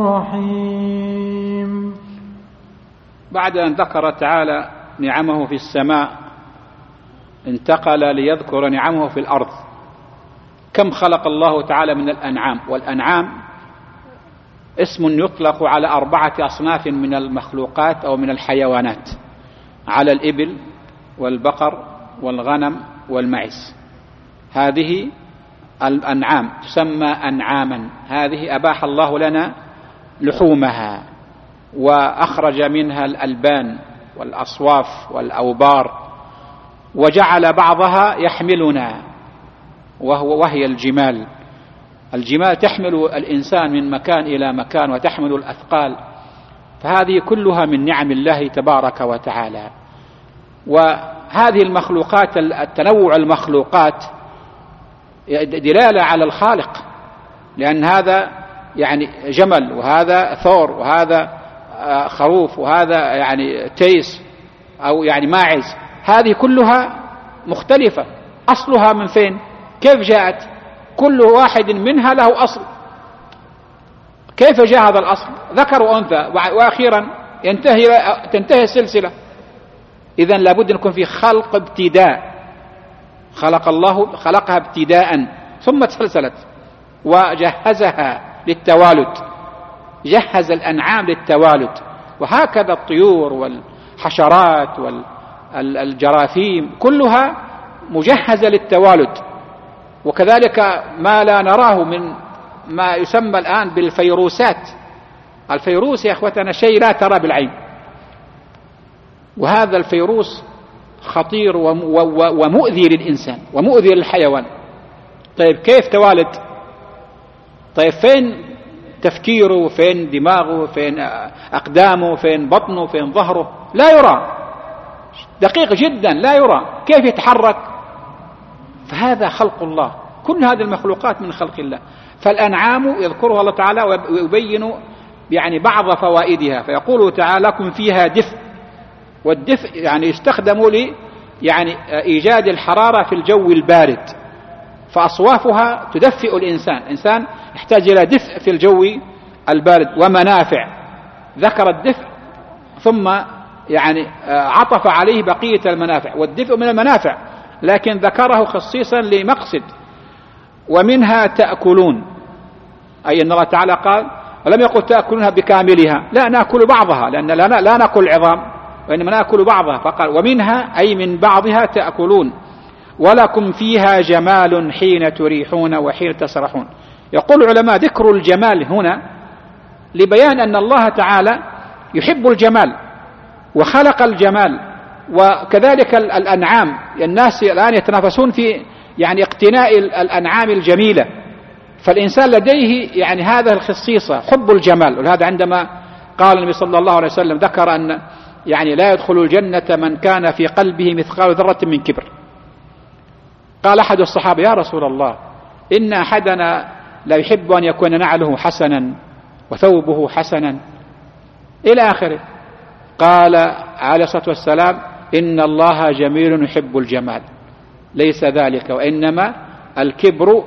B: رحيم.
A: بعد أن ذكر تعالى نعمه في السماء انتقل ليذكر نعمه في الأرض. كم خلق الله تعالى من الأنعام؟ والأنعام اسم يطلق على 4 أصناف من المخلوقات أو من الحيوانات: على الإبل والبقر والغنم والمعز. هذه الأنعام تسمى أنعاما، هذه أباح الله لنا لحومها وأخرج منها الألبان والأصواف والأوبار، وجعل بعضها يحملنا وهي الجمال. الجمال تحمل الإنسان من مكان إلى مكان وتحمل الأثقال، فهذه كلها من نعم الله تبارك وتعالى. وهذه المخلوقات، التنوع المخلوقات دلالة على الخالق، لأن هذا يعني جمل وهذا ثور وهذا خروف وهذا يعني تيس أو يعني ماعز، هذه كلها مختلفة. أصلها من فين؟ كيف جاءت؟ كل واحد منها له أصل. كيف جاء هذا الأصل؟ ذكر وأنثى، وأخيرا تنتهي السلسلة. إذن لابد أن يكون في خلق ابتداء، خلقها ابتداء ثم تسلسلت وجهزها للتوالد، جهز الأنعام للتوالد. وهكذا الطيور والحشرات والجراثيم كلها مجهزة للتوالد. وكذلك ما لا نراه من ما يسمى الآن بالفيروسات. الفيروس يا أخوتنا شيء لا ترى بالعين، وهذا الفيروس خطير ومؤذي للإنسان ومؤذي للحيوان. طيب كيف توالد؟ طيب فين تفكيره؟ فين دماغه؟ فين أقدامه؟ فين بطنه؟ فين ظهره؟ لا يرى، دقيق جدا لا يرى. كيف يتحرك؟ فهذا خلق الله. كل هذه المخلوقات من خلق الله. فالأنعام يذكرها الله تعالى ويبين يعني بعض فوائدها، فيقول تعالى: لكم فيها دفء. والدفء يعني يستخدم يعني إيجاد الحرارة في الجو البارد، فأصوافها تدفئ الإنسان يحتاج إلى دفء في الجو البارد. ومنافع، ذكر الدفء ثم يعني عطف عليه بقية المنافع، والدفء من المنافع لكن ذكره خصيصا لمقصد. ومنها تأكلون، أي أن الله تعالى قال ولم يقل تأكلونها بكاملها، لا، نأكل بعضها، لأن لا نأكل العظام وإنما نأكل بعضها، فقال ومنها أي من بعضها تأكلون. ولكم فيها جمال حين تريحون وحين تسرحون. يقول العلماء ذكر الجمال هنا لبيان أن الله تعالى يحب الجمال وخلق الجمال. وكذلك الأنعام، الناس الآن يتنافسون في يعني اقتناء الأنعام الجميلة، فالإنسان لديه يعني هذا الخصيصة حب الجمال. ولهذا عندما قال النبي صلى الله عليه وسلم ذكر أن يعني لا يدخل الجنة من كان في قلبه مثقال ذرة من كبر. قال أحد الصحابة: يا رسول الله، إن أحدنا لا يحب أن يكون نعله حسنا وثوبه حسنا إلى آخره. قال عليه الصلاة والسلام: إن الله جميل يحب الجمال، ليس ذلك، وإنما الكبر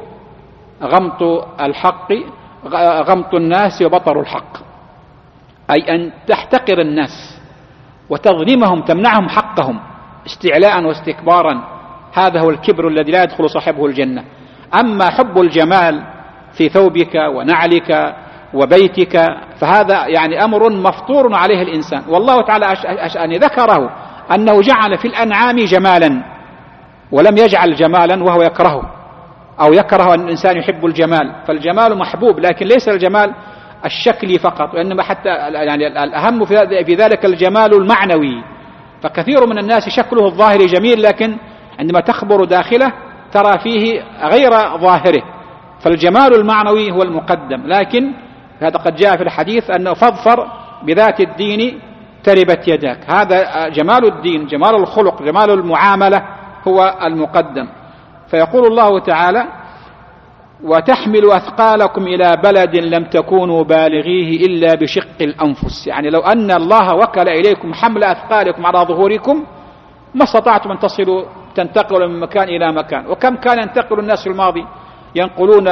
A: غمط الناس وبطر الحق، أي أن تحتقر الناس وتظلمهم، تمنعهم حقهم استعلاء واستكبارا. هذا هو الكبر الذي لا يدخل صاحبه الجنة. أما حب الجمال في ثوبك ونعلك وبيتك فهذا يعني أمر مفطور عليه الإنسان. والله تعالى أن ذكره أنه جعل في الأنعام جمالا ولم يجعل جمالا وهو يكرهه أو يكره أن الإنسان يحب الجمال. فالجمال محبوب، لكن ليس الجمال الشكلي فقط، وإنما حتى يعني الأهم في ذلك الجمال المعنوي. فكثير من الناس شكله الظاهري جميل، لكن عندما تخبر داخله ترى فيه غير ظاهره. فالجمال المعنوي هو المقدم. لكن هذا قد جاء في الحديث أنه فاظفر بذات الدين تربت يداك. هذا جمال الدين، جمال الخلق، جمال المعاملة هو المقدم. فيقول الله تعالى: وتحمل أثقالكم إلى بلد لم تكونوا بالغيه إلا بشق الأنفس. يعني لو أن الله وكل إليكم حمل أثقالكم على ظهوركم ما استطعتم أن تنتقلوا من مكان إلى مكان. وكم كان ينتقل الناس في الماضي، ينقلون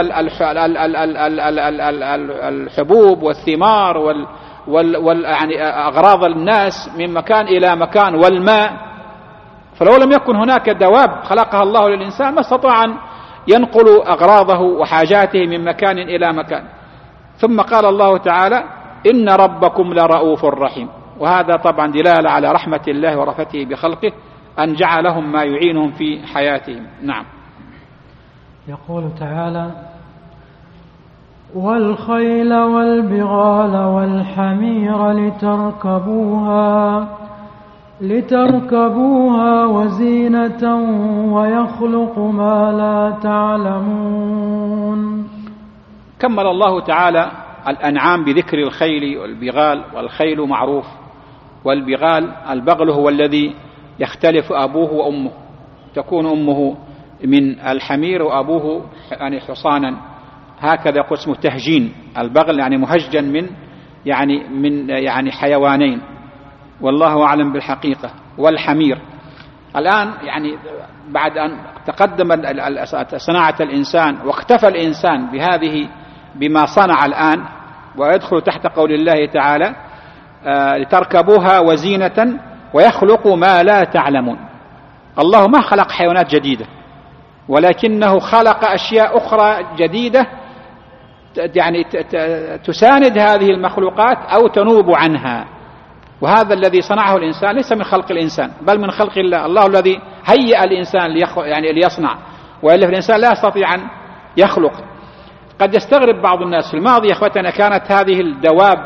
A: الحبوب والثمار يعني أغراض الناس من مكان إلى مكان، والماء. فلو لم يكن هناك دواب خلقها الله للإنسان ما استطاع أن ينقل أغراضه وحاجاته من مكان إلى مكان. ثم قال الله تعالى: إن ربكم لرؤوف رحيم. وهذا طبعا دلالة على رحمة الله ورفته بخلقه أن جعلهم ما يعينهم في حياتهم. نعم.
B: يقول تعالى: والخيل والبغال والحمير لتركبوها وزينة ويخلق ما لا تعلمون.
A: كمل الله تعالى الأنعام بذكر الخيل والبغال. والخيل معروف، والبغال البغل هو الذي يختلف أبوه وأمه، تكون أمه من الحمير وأبوه يعني حصانا، هكذا يقول اسمه تهجين. البغل يعني مهجن من حيوانين، والله أعلم بالحقيقة. والحمير الآن يعني بعد أن تقدم صناعة الإنسان واختفى الإنسان بما صنع الآن، ويدخل تحت قول الله تعالى: لتركبوها وزينة ويخلق ما لا تعلمون. الله ما خلق حيوانات جديدة، ولكنه خلق أشياء أخرى جديدة يعني تساند هذه المخلوقات أو تنوب عنها. وهذا الذي صنعه الإنسان ليس من خلق الإنسان بل من خلق الله. الله الذي هيأ الإنسان ليصنع، وإلا الإنسان لا يستطيع أن يخلق. قد يستغرب بعض الناس في الماضي يا أخوتنا كانت هذه الدواب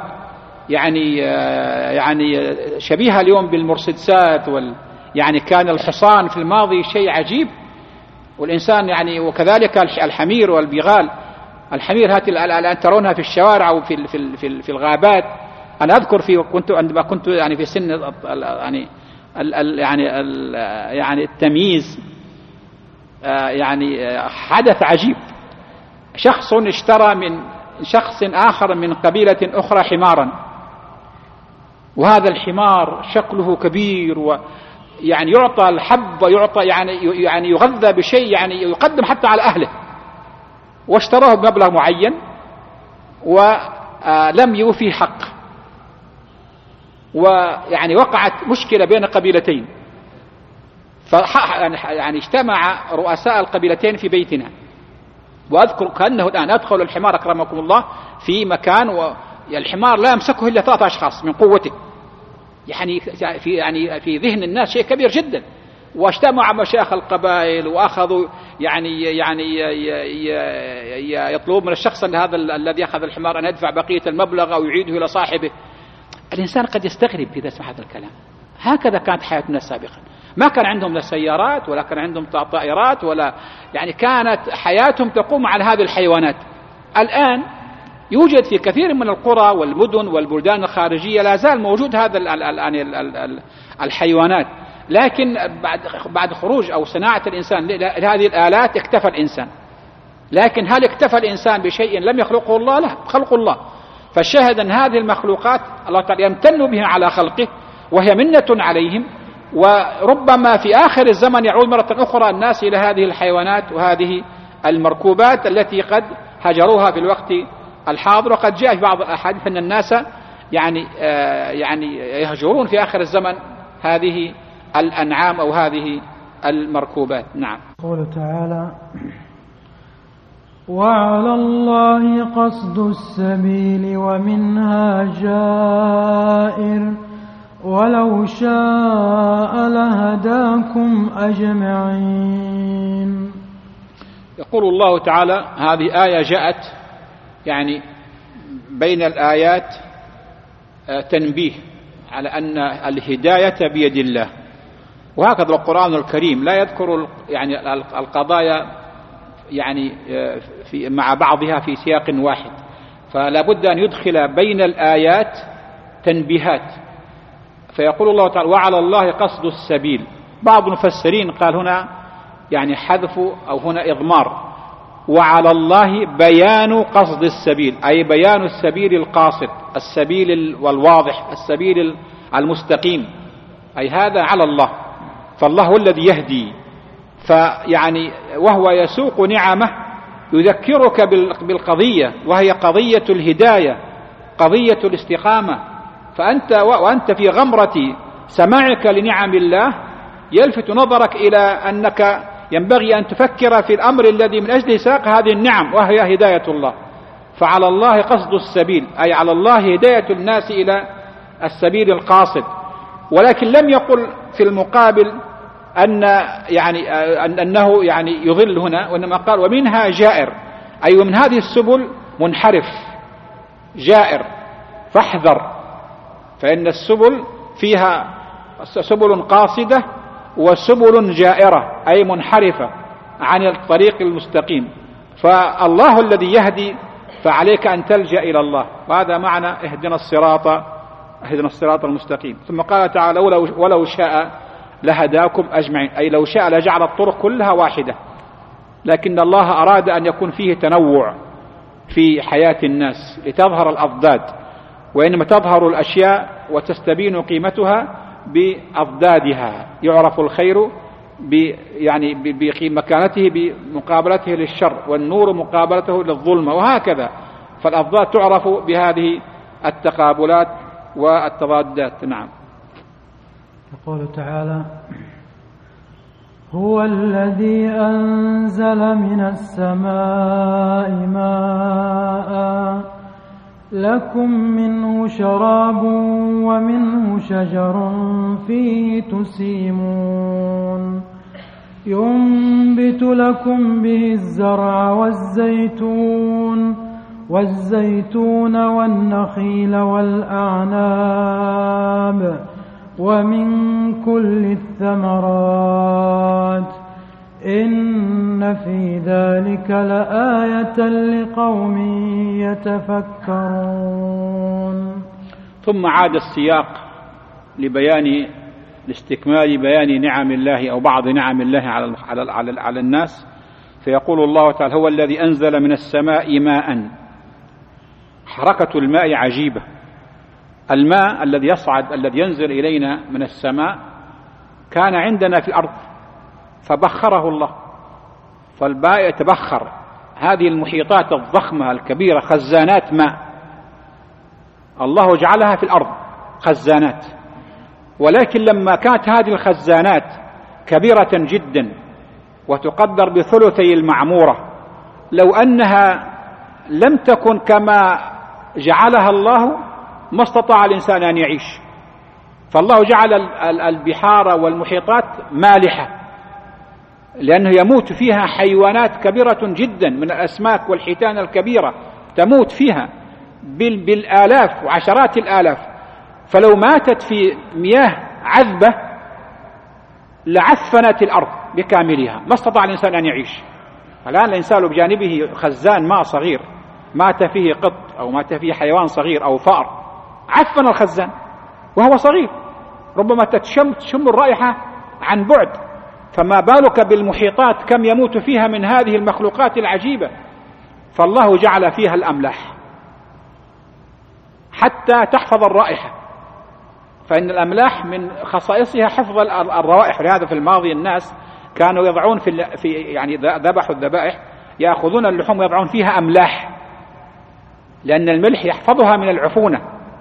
A: يعني شبيهة اليوم بالمرسيدسات يعني كان الحصان في الماضي شيء عجيب، والإنسان يعني وكذلك الحمير والبغال. الحمير هاتي الآن ترونها في الشوارع أو في الغابات. أنا أذكر عندما كنت يعني في سن يعني التمييز، يعني حدث عجيب. شخص اشترى من شخص آخر من قبيلة أخرى حمارا، وهذا الحمار شكله كبير ويعني يعطى الحب ويعطى يعني يغذى بشيء يعني يقدم حتى على أهله، واشتراه بمبلغ معين ولم يوفي حق، ويعني وقعت مشكلة بين قبيلتين. يعني اجتمع رؤساء القبيلتين في بيتنا، وأذكر كأنه الآن أدخل الحمار أكرمكم الله في مكان والحمار لا يمسكه إلا 3 أشخاص من قوته، يعني في ذهن الناس شيء كبير جدا. واجتمع مشايخ القبائل وأخذوا يطلبون من الشخص هذا الذي أخذ الحمار أن يدفع بقية المبلغ أو يعيده إلى صاحبه. الإنسان قد يستغرب إذا سمع هذا الكلام. هكذا كانت حياتنا سابقا، ما كان عندهم لا سيارات ولا كان عندهم طائرات ولا كانت حياتهم تقوم على هذه الحيوانات. الآن يوجد في كثير من القرى والمدن والبلدان الخارجية لا زال موجود هذا الحيوانات، لكن بعد خروج أو صناعة الإنسان لهذه الآلات اكتفى الإنسان. لكن هل اكتفى الإنسان بشيء لم يخلقه الله؟ لا، خلق الله. فالشاهد أن هذه المخلوقات الله تعالى يمتن بها على خلقه وهي منة عليهم، وربما في آخر الزمن يعود مرة أخرى الناس إلى هذه الحيوانات وهذه المركوبات التي قد هجروها في الوقت الحاضر. وقد جاء في بعض الأحاديث أن الناس يهجرون في آخر الزمن هذه الأنعام أو هذه المركوبات. نعم.
B: قوله تعالى: وعلى الله قصد السبيل ومنها جائر ولو شاء لهداكم أجمعين.
A: يقول الله تعالى: هذه آية جاءت بين الآيات تنبيه على أن الهداية بيد الله. وهكذا القرآن الكريم لا يذكر القضايا مع بعضها في سياق واحد، فلا بد أن يدخل بين الآيات تنبيهات. فيقول الله تعالى: وعلى الله قصد السبيل. بعض المفسرين قال هنا حذف أو هنا إضمار، وعلى الله بيان قصد السبيل، أي بيان السبيل القاصد، السبيل والواضح، السبيل المستقيم، أي هذا على الله. فالله هو الذي يهدي، وهو يسوق نعمه يذكرك بالقضية، وهي قضية الهداية، قضية الاستقامة. وأنت في غمرة سماعك لنعم الله يلفت نظرك إلى أنك ينبغي أن تفكر في الأمر الذي من أجله ساق هذه النعم، وهي هداية الله. فعلى الله قصد السبيل، أي على الله هداية الناس إلى السبيل القاصد. ولكن لم يقل في المقابل أنه يضل هنا، وإنما قال: ومنها جائر، أي ومن هذه السبل منحرف جائر، فاحذر. فإن السبل فيها سبل قاصدة وسبل جائرة، أي منحرفة عن الطريق المستقيم. فالله الذي يهدي، فعليك أن تلجأ إلى الله. وهذا معنى اهدنا الصراط المستقيم. ثم قال تعالى: ولو شاء لهداكم أجمعين، أي لو شاء لجعل الطرق كلها واحدة، لكن الله أراد أن يكون فيه تنوع في حياة الناس لتظهر الأضداد، وإنما تظهر الأشياء وتستبين قيمتها بأضدادها. يعرف الخير بمكانته بمقابلته للشر، والنور مقابلته للظلمة، وهكذا. فالأضداد تعرف بهذه التقابلات والتضادات. نعم.
B: يقول تعالى: هو الذي أنزل من السماء ماء لكم منه شراب ومنه شجر فيه تسيمون ينبت لكم به الزرع والزيتون والنخيل والأعناب ومن كل الثمرات إن في ذلك لآية لقوم يتفكرون.
A: ثم عاد السياق لاستكمال بيان نعم الله أو بعض نعم الله على الناس. فيقول الله تعالى: هو الذي أنزل من السماء ماء. حركة الماء عجيبة. الماء الذي يصعد الذي ينزل إلينا من السماء كان عندنا في الأرض فبخره الله، فالماء يتبخر. هذه المحيطات الضخمة الكبيرة خزانات ماء الله جعلها في الأرض خزانات، ولكن لما كانت هذه الخزانات كبيرة جدا وتقدر بثلثي المعمورة، لو أنها لم تكن كما جعلها الله ما استطاع الإنسان أن يعيش. فالله جعل البحار والمحيطات مالحة لأنه يموت فيها حيوانات كبيرة جدا من الأسماك والحيتان الكبيرة تموت فيها بالآلاف وعشرات الآلاف. فلو ماتت في مياه عذبة لعفنت الأرض بكاملها، ما استطاع الإنسان أن يعيش. الآن الإنسان بجانبه خزان ماء صغير مات فيه قط أو مات فيه حيوان صغير أو فأر، عفن الخزان وهو صغير، ربما تشم الرائحة عن بعد، فما بالك بالمحيطات كم يموت فيها من هذه المخلوقات العجيبة. فالله جعل فيها الأملاح حتى تحفظ الرائحة، فإن الأملاح من خصائصها حفظ الروائح. لهذا في الماضي الناس كانوا يضعون في يعني ذبحوا الذبائح يأخذون اللحوم ويضعون فيها أملاح، لأن الملح يحفظها من العفونة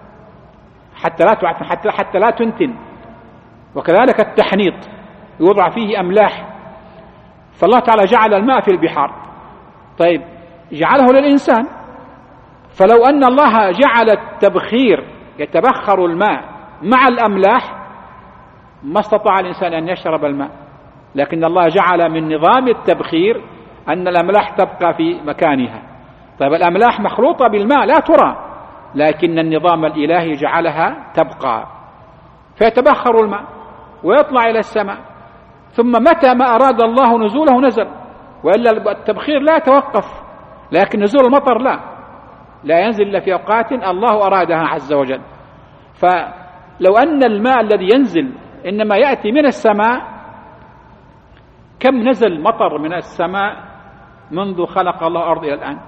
A: حتى لا تنتن. وكذلك التحنيط يوضع فيه أملاح. فالله تعالى جعل الماء في البحار. طيب جعله للإنسان، فلو أن الله جعل التبخير يتبخر الماء مع الأملاح ما استطاع الإنسان أن يشرب الماء، لكن الله جعل من نظام التبخير أن الأملاح تبقى في مكانها. طيب الأملاح مخلوطة بالماء لا ترى، لكن النظام الإلهي جعلها تبقى، فيتبخر الماء ويطلع إلى السماء، ثم متى ما أراد الله نزوله نزل، وإلا التبخير لا يتوقف. لكن نزول المطر لا ينزل إلا في أوقات الله أرادها عز وجل. فلو أن الماء الذي ينزل إنما يأتي من السماء، كم نزل مطر من السماء منذ خلق الله الأرض إلى الآن؟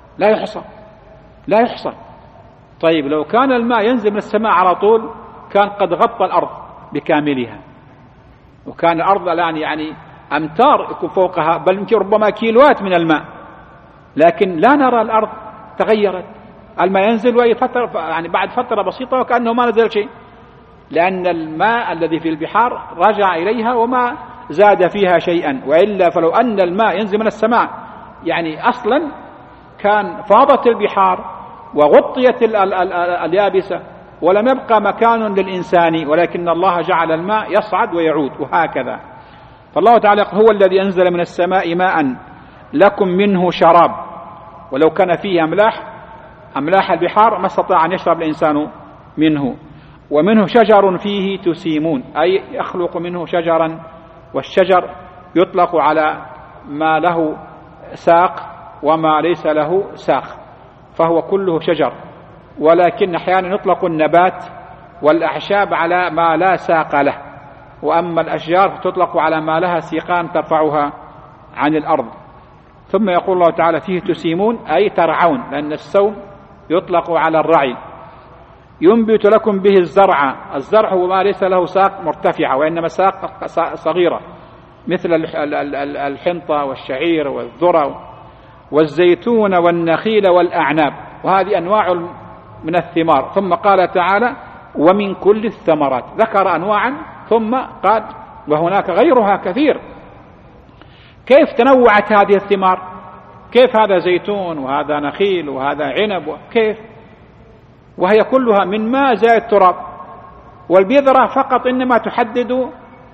A: لا يحصى. طيب لو كان الماء ينزل من السماء على طول كان قد غطى الأرض بكاملها، وكان الأرض الآن يعني أمتار يكون فوقها، بل يمكن ربما كيلوات من الماء، لكن لا نرى الأرض تغيرت. الماء ينزل وأي فترة يعني بعد فترة بسيطة وكأنه ما نزل شيء، لأن الماء الذي في البحار رجع إليها وما زاد فيها شيئا. وإلا فلو أن الماء ينزل من السماء يعني أصلا كان فاضت البحار وغطيت اليابسة ولم يبقى مكان للإنسان، ولكن الله جعل الماء يصعد ويعود وهكذا. فالله تعالى هو الذي أنزل من السماء ماء لكم منه شراب. ولو كان فيه أملاح البحار ما استطاع أن يشرب الإنسان منه. ومنه شجر فيه تسيمون، أي يخلق منه شجرا، والشجر يطلق على ما له ساق وما ليس له ساق، فهو كله شجر. ولكن أحيانا يطلق النبات والأعشاب على ما لا ساق له، وأما الأشجار تطلق على ما لها سيقان ترفعها عن الأرض. ثم يقول الله تعالى فيه تسيمون أي ترعون، لأن السوم يطلق على الرعي. ينبت لكم به الزرع هو ما ليس له ساق مرتفعة وإنما ساق صغيرة، مثل الحنطة والشعير والذرة والزيتون والنخيل والأعناب، وهذه أنواع من الثمار. ثم قال تعالى ومن كل الثمرات، ذكر أنواعا ثم قال وهناك غيرها كثير. كيف تنوعت هذه الثمار؟ كيف هذا زيتون وهذا نخيل وهذا عنب؟ كيف وهي كلها من ماء زائد تراب؟ والبذرة فقط إنما تحدد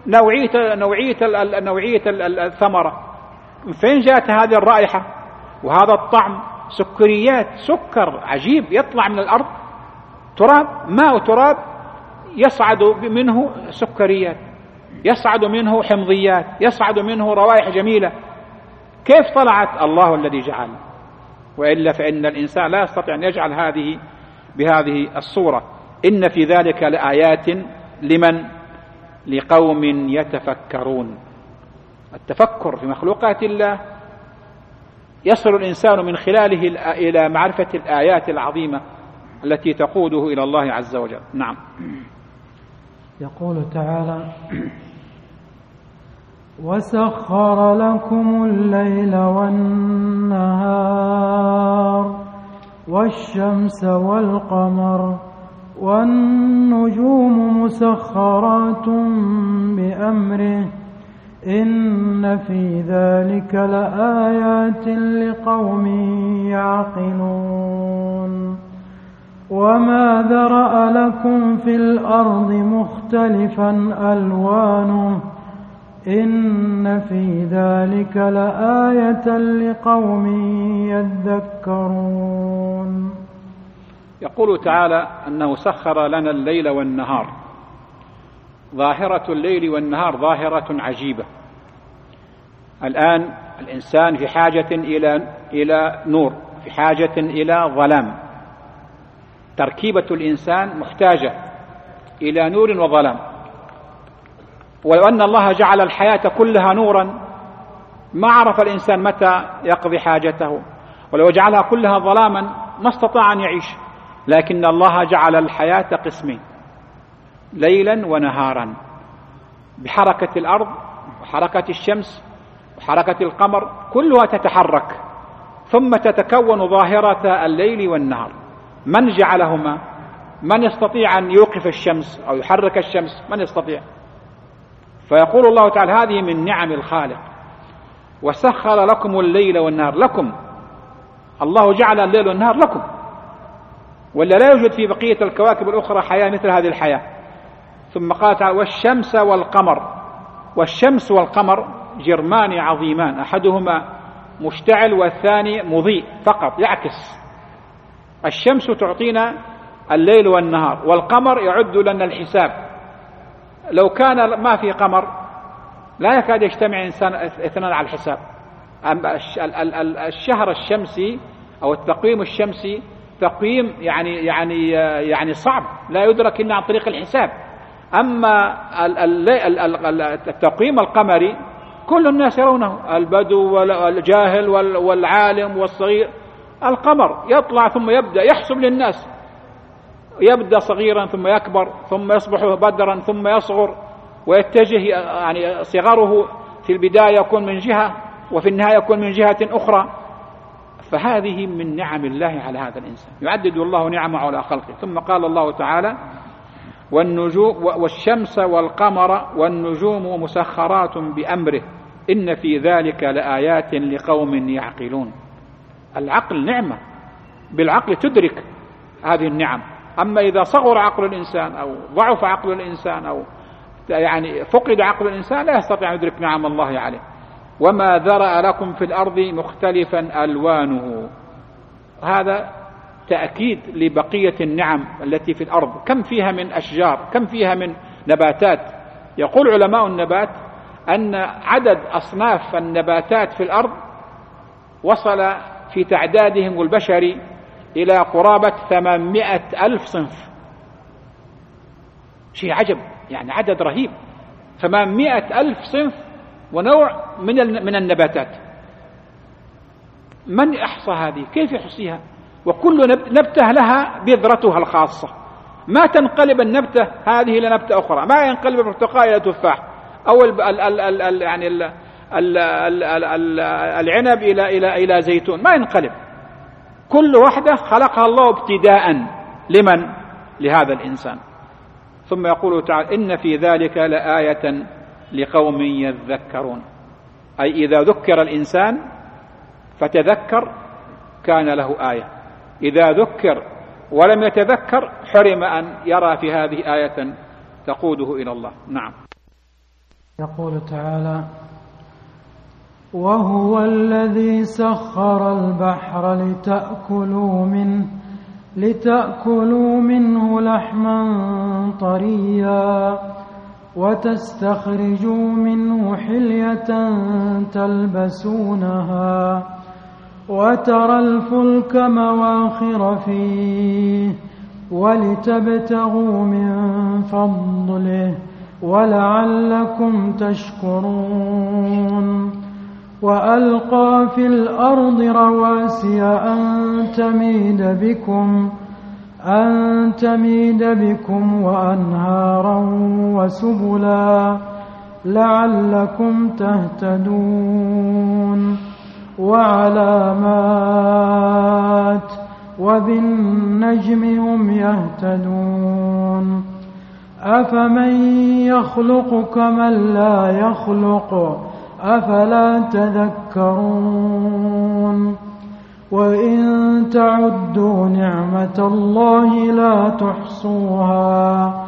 A: نوعية الثمرة. فين جاءت هذه الرائحة وهذا الطعم؟ سكريات، سكر عجيب يطلع من الأرض، تراب، ماء تراب يصعد منه سكريات، يصعد منه حمضيات، يصعد منه روائح جميلة. كيف طلعت؟ الله الذي جعل، وإلا فإن الإنسان لا يستطيع أن يجعل هذه بهذه الصورة. إن في ذلك لآيات لقوم يتفكرون. التفكر في مخلوقات الله يصل الإنسان من خلاله إلى معرفة الآيات العظيمة التي تقوده إلى الله عز وجل. نعم.
B: يقول تعالى وسخر لكم الليل والنهار والشمس والقمر والنجوم مسخرات بأمره إن في ذلك لآيات لقوم يعقلون وما ذرأ لكم في الأرض مختلفا ألوانه إن في ذلك لآية لقوم يذكرون.
A: يقول تعالى أنه سخر لنا الليل والنهار. ظاهرة الليل والنهار ظاهرة عجيبة. الآن الإنسان في حاجة إلى نور، في حاجة إلى ظلام. تركيبة الإنسان محتاجة إلى نور وظلام. ولو أن الله جعل الحياة كلها نورا ما عرف الإنسان متى يقضي حاجته، ولو جعلها كلها ظلاما ما استطاع أن يعيش. لكن الله جعل الحياة قسمين، ليلا ونهارا، بحركة الأرض وحركة الشمس وحركة القمر كلها تتحرك، ثم تتكون ظاهرة الليل والنهار. من جعلهما؟ من يستطيع أن يوقف الشمس أو يحرك الشمس؟ من يستطيع؟ فيقول الله تعالى هذه من نعم الخالق. وسخر لكم الليل والنهار. لكم، الله جعل الليل والنهار لكم، ولا لا يوجد في بقية الكواكب الأخرى حياة مثل هذه الحياة. ثم قال تعالى والشمس والقمر. والشمس والقمر جرمان عظيمان، أحدهما مشتعل والثاني مضيء فقط يعكس. الشمس تعطينا الليل والنهار، والقمر يعد لنا الحساب. لو كان ما في قمر لا يكاد يجتمع إنسان اثنان على الحساب. الشهر الشمسي أو التقويم الشمسي تقويم يعني صعب، لا يدرك إلا عن طريق الحساب. أما التقويم القمري كل الناس يرونه، البدو والجاهل والعالم والصغير. القمر يطلع ثم يبدأ يحسب للناس، يبدأ صغيرا ثم يكبر ثم يصبح بدرا ثم يصغر ويتجه، يعني صغره في البداية يكون من جهة وفي النهاية يكون من جهة أخرى. فهذه من نعم الله على هذا الإنسان، يعدد الله نعمه على خلقه. ثم قال الله تعالى والنجوم والشمس والقمر والنجوم مسخرات بأمره إن في ذلك لآيات لقوم يعقلون. العقل نعمة، بالعقل تدرك هذه النعم. أما إذا صغر عقل الإنسان أو ضعف عقل الإنسان أو يعني فقد عقل الإنسان لا يستطيع أن يدرك نعم الله عليه. وما ذرأ لكم في الأرض مختلفا ألوانه. هذا تأكيد لبقية النعم التي في الأرض، كم فيها من أشجار، كم فيها من نباتات. يقول علماء النبات أن عدد أصناف النباتات في الأرض وصل في تعدادهم البشري إلى قرابة 800,000 صنف. شيء عجب، يعني عدد رهيب، 800,000 صنف ونوع من النباتات. من أحصى هذه؟ كيف يحصيها؟ وكل نبتة لها بذرتها الخاصة، ما تنقلب النبتة هذه إلى نبتة أخرى، ما ينقلب البرتقال إلى تفاح أو العنب إلى زيتون، ما ينقلب. كل واحدة خلقها الله ابتداء لمن؟ لهذا الإنسان. ثم يقول تعالى إن في ذلك لآية لقوم يذكرون. أي إذا ذكر الإنسان فتذكر كان له آية، إذا ذكر ولم يتذكر حرم أن يرى في هذه آية تقوده إلى الله. نعم.
B: يقول تعالى وهو الذي سخر البحر لتأكلوا منه لحما طريا وتستخرجوا منه حلية تلبسونها وترى الفلك مواخر فيه ولتبتغوا من فضله ولعلكم تشكرون. وألقى في الأرض رواسي أن تميد بكم وأنهارا وسبلا لعلكم تهتدون. وعلامات وبالنجم هم يهتدون. أفمن يخلق كمن لا يخلق أفلا تذكرون. وإن وإن تعدوا نعمة الله لا تحصوها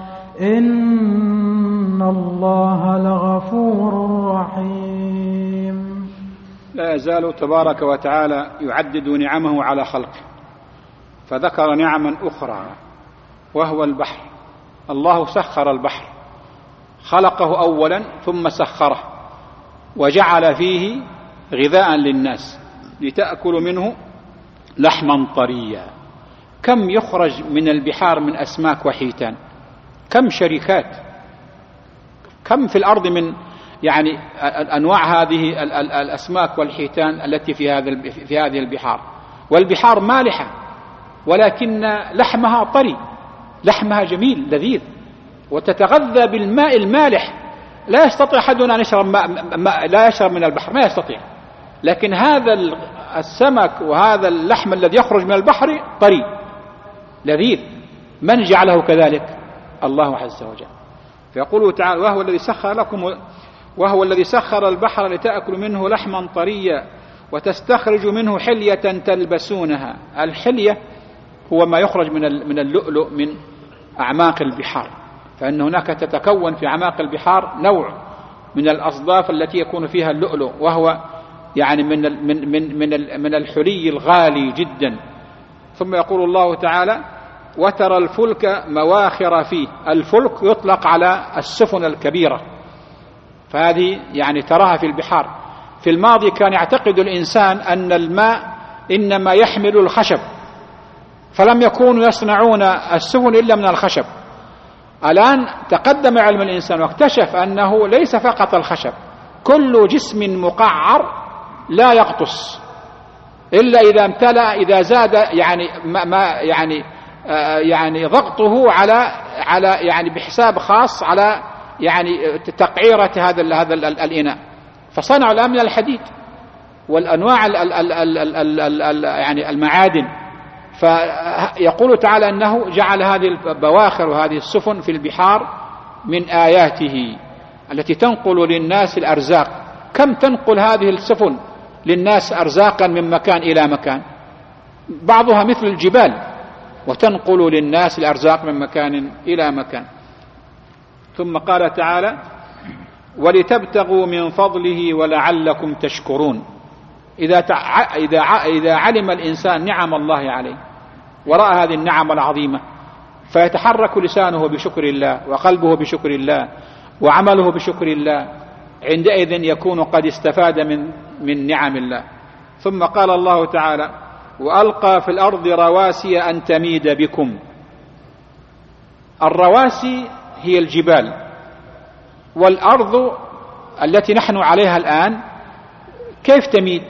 B: إن الله لغفور رحيم.
A: لا يزال تبارك وتعالى يعدد نعمه على خلقه، فذكر نعما أخرى وهو البحر. الله سخر البحر، خلقه أولا ثم سخره وجعل فيه غذاء للناس لتأكل منه لحما طريا. كم يخرج من البحار من أسماك وحيتان، كم شركات، كم في الأرض من يعني أنواع هذه الأسماك والحيتان التي في هذه البحار. والبحار مالحة ولكن لحمها طري، لحمها جميل لذيذ، وتتغذى بالماء المالح. لا يستطيع أحدنا أن يشرب لا يشرب من البحر، ما يستطيع. لكن هذا السمك وهذا اللحم الذي يخرج من البحر طري لذيذ. من جعله كذلك؟ الله عز وجل. فيقول تعالى: وهو الذي سخر البحر لتأكل منه لحما طريا وتستخرج منه حلية تلبسونها. الحلية هو ما يخرج من اللؤلؤ من أعماق البحار، فإن هناك تتكون في أعماق البحار نوع من الأصداف التي يكون فيها اللؤلؤ، وهو يعني من الحلي الغالي جدا. ثم يقول الله تعالى: وترى الفلك مواخر فيه. الفلك يطلق على السفن الكبيرة، فهذه يعني تراها في البحار. في الماضي كان يعتقد الإنسان أن الماء إنما يحمل الخشب، فلم يكونوا يصنعون السفن إلا من الخشب. الآن تقدم علم الإنسان واكتشف أنه ليس فقط الخشب، كل جسم مقعر لا يغطس إلا إذا امتلأ، إذا زاد يعني ضغطه على يعني بحساب خاص على يعني تقعيرة هذا الإناء. فصنعوا الآن من الحديد والأنواع يعني المعادن. فيقول تعالى أنه جعل هذه البواخر وهذه السفن في البحار من آياته التي تنقل للناس الأرزاق. كم تنقل هذه السفن للناس أرزاقا من مكان إلى مكان، بعضها مثل الجبال، وتنقل للناس الأرزاق من مكان إلى مكان. ثم قال تعالى: ولتبتغوا من فضله ولعلكم تشكرون. إذا علم الإنسان نعم الله عليه ورأى هذه النعم العظيمة، فيتحرك لسانه بشكر الله وقلبه بشكر الله وعمله بشكر الله، عندئذ يكون قد استفاد من نعم الله. ثم قال الله تعالى: وألقى في الأرض رواسي أن تميد بكم. الرواسي هي الجبال، والأرض التي نحن عليها الآن كيف تميد؟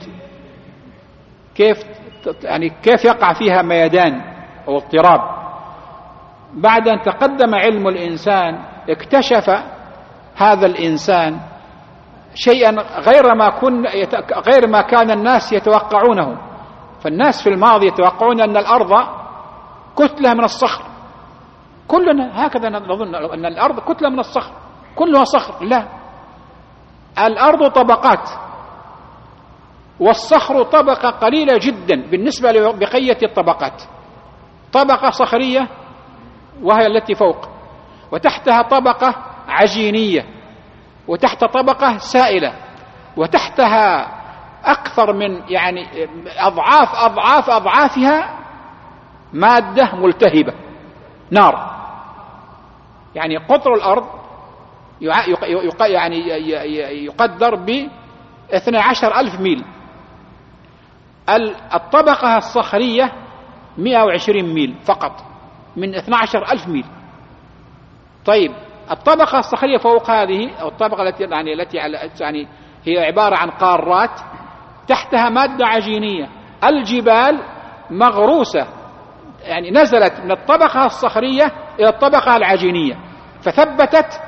A: كيف يقع فيها ميدان أو اضطراب؟ بعد أن تقدم علم الإنسان اكتشف هذا الإنسان شيئا غير ما كان الناس يتوقعونه. فالناس في الماضي يتوقعون أن الأرض كتلة من الصخر، كلنا هكذا نظن أن الأرض كتلة من الصخر، كلها صخر. لا، الأرض طبقات، والصخر طبقة قليلة جدا بالنسبة لبقية الطبقات. طبقة صخرية وهي التي فوق، وتحتها طبقة عجينية، وتحت طبقة سائلة، وتحتها أكثر من يعني أضعافها مادة ملتهبة، نار. يعني قطر الأرض يعني يقدر ب12,000 ميل. الطبقة الصخرية 120 ميل فقط من 12,000 ميل. طيب الطبقة الصخرية فوق هذه، أو الطبقة التي هي عبارة عن قارات، تحتها مادة عجينية. الجبال مغروسة، يعني نزلت من الطبقة الصخرية إلى الطبقة العجينية، فثبتت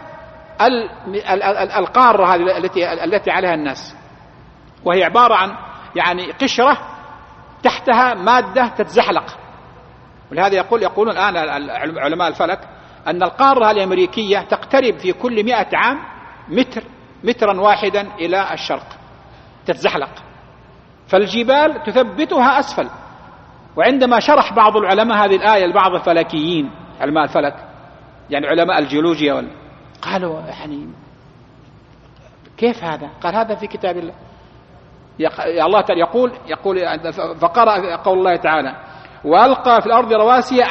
A: القارة هذه التي عليها الناس، وهي عبارة عن يعني قشرة تحتها مادة تتزحلق. ولهذا يقولون الآن علماء الفلك أن القارة الأمريكية تقترب في كل 100 عام مترا واحدا إلى الشرق، تتزحلق. فالجبال تثبتها أسفل، وعندما شرح بعض العلماء هذه الآية لبعض الفلكيين علماء الفلك يعني علماء الجيولوجيا قالوا يعني كيف هذا؟ قال هذا في كتاب الله. يا الله تعالى يقول فقرأ قول الله تعالى وألقى في الأرض رواسي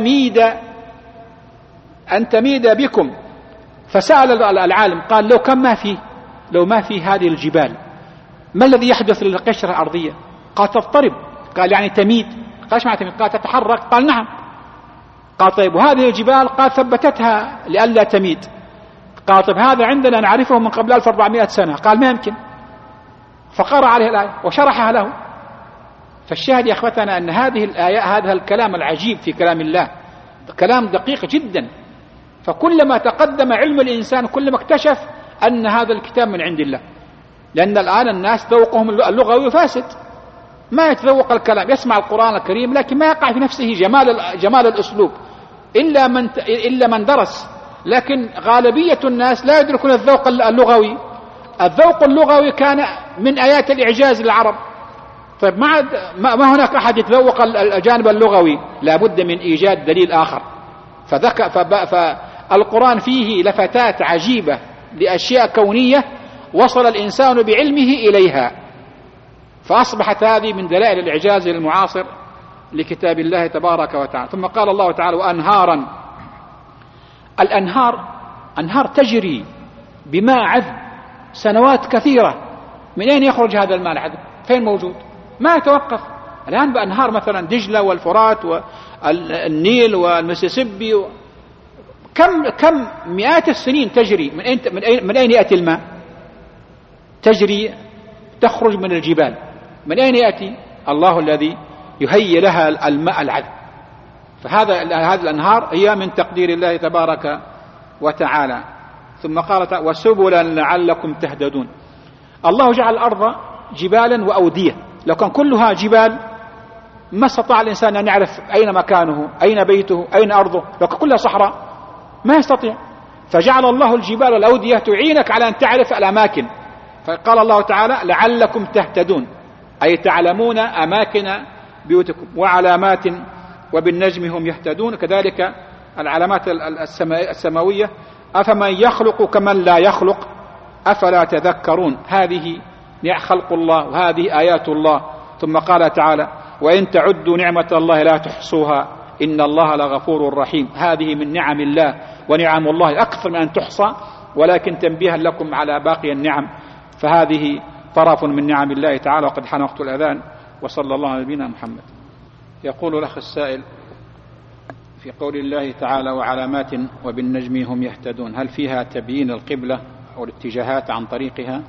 A: أن تميد بكم. فسأل العالم قال لو ما فيه هذه الجبال ما الذي يحدث للقشرة الأرضية؟ قال تضطرب. قال يعني تميد. قال ايش معنى تميد؟ قال تتحرك. قال نعم. قال طيب وهذه الجبال قال ثبتتها لئلا تميد. قال طيب هذا عندنا نعرفه من قبل 1400 سنة. قال ما يمكن. فقرأ عليه الآية وشرحها له. فالشاهد يا أخوتنا أن هذه الآية هذا الكلام العجيب في كلام الله كلام دقيق جدا. فكلما تقدم علم الإنسان كلما اكتشف أن هذا الكتاب من عند الله. لأن الآن الناس ذوقهم اللغوي فاسد ما يتذوق الكلام يسمع القرآن الكريم لكن ما يقع في نفسه جمال الأسلوب إلا من درس. لكن غالبية الناس لا يدركون الذوق اللغوي. الذوق اللغوي كان من آيات الإعجاز للعرب. طيب ما هناك أحد يتذوق الجانب اللغوي لا بد من إيجاد دليل آخر. فالقرآن فيه لفتات عجيبة لأشياء كونية وصل الإنسان بعلمه إليها. فأصبحت هذه من دلائل الإعجاز المعاصر لكتاب الله تبارك وتعالى. ثم قال الله تعالى وأنهارا. أنهار تجري بماء عذب سنوات كثيرة. من أين يخرج هذا الماء العذب؟ فين موجود؟ ما يتوقف. الآن بأنهار مثلا دجلة والفرات والنيل والمسيسيبي كم مئات السنين تجري. من أين يأتي الماء؟ تجري تخرج من الجبال. من أين يأتي؟ الله الذي يهيئ لها الماء العذب. فهذه الأنهار هي من تقدير الله تبارك وتعالى. ثم قال وسبلا لعلكم تهتدون. الله جعل الأرض جبالا وأودية. لو كان كلها جبال ما استطاع الإنسان أن يعرف أين مكانه أين بيته أين أرضه. لو كان كلها صحراء ما يستطيع. فجعل الله الجبال والأودية تعينك على أن تعرف الأماكن. فقال الله تعالى لعلكم تهتدون أي تعلمون أماكن بيوتكم وعلامات وبالنجم هم يهتدون. كذلك العلامات السماوية أفمن يخلق كمن لا يخلق أفلا تذكرون. هذه خلق الله وهذه آيات الله. ثم قال تعالى وإن تعدوا نعمة الله لا تحصوها إن الله لغفور رحيم. هذه من نعم الله ونعم الله أكثر من أن تحصى ولكن تنبيها لكم على باقي النعم. فهذه طرف من نعم الله تعالى. وقد حان وقت الأذان وصلى الله على نبينا محمد. يقول الأخ السائل في قول الله تعالى وعلامات وبالنجم هم يهتدون هل فيها تبيين القبلة أو الاتجاهات عن طريقها؟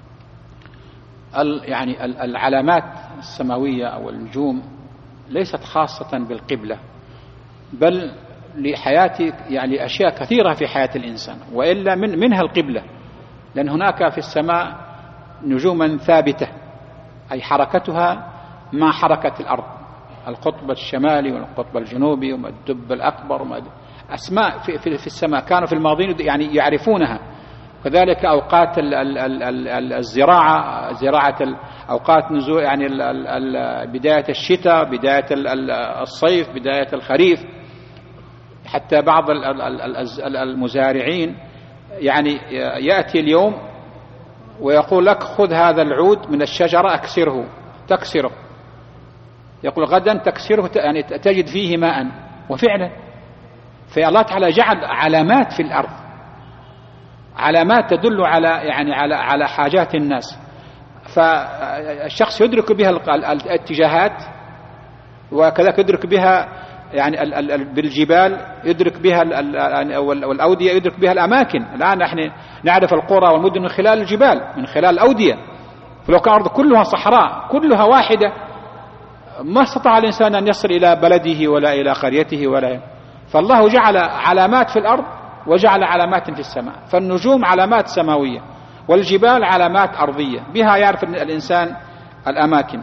A: يعني العلامات السماوية أو النجوم ليست خاصة بالقبلة بل لحياة يعني أشياء كثيرة في حياة الإنسان وإلا منها القبلة. لأن هناك في السماء نجوما ثابتة أي حركتها مع حركة الأرض. القطب الشمالي والقطب الجنوبي والدب الأكبر أسماء في السماء كانوا في الماضين يعني يعرفونها. كذلك أوقات الزراعة أوقات نزول يعني بداية الشتاء بداية الصيف بداية الخريف. حتى بعض المزارعين يعني يأتي اليوم ويقول لك خذ هذا العود من الشجرة تكسره يقول غدا تكسره يعني تجد فيه ماء. وفعلا فالله تعالى جعل علامات في الأرض علامات تدل على حاجات الناس. فالشخص يدرك بها الاتجاهات وكذلك يدرك بها يعني بالجبال يدرك بها والأودية يدرك بها الأماكن. الآن نحن نعرف القرى والمدن من خلال الجبال من خلال الأودية. فلو كان الأرض كلها صحراء كلها واحدة ما استطاع الإنسان أن يصل إلى بلده ولا إلى قريته فالله جعل علامات في الأرض وجعل علامات في السماء. فالنجوم علامات سماوية والجبال علامات أرضية بها يعرف الإنسان الأماكن.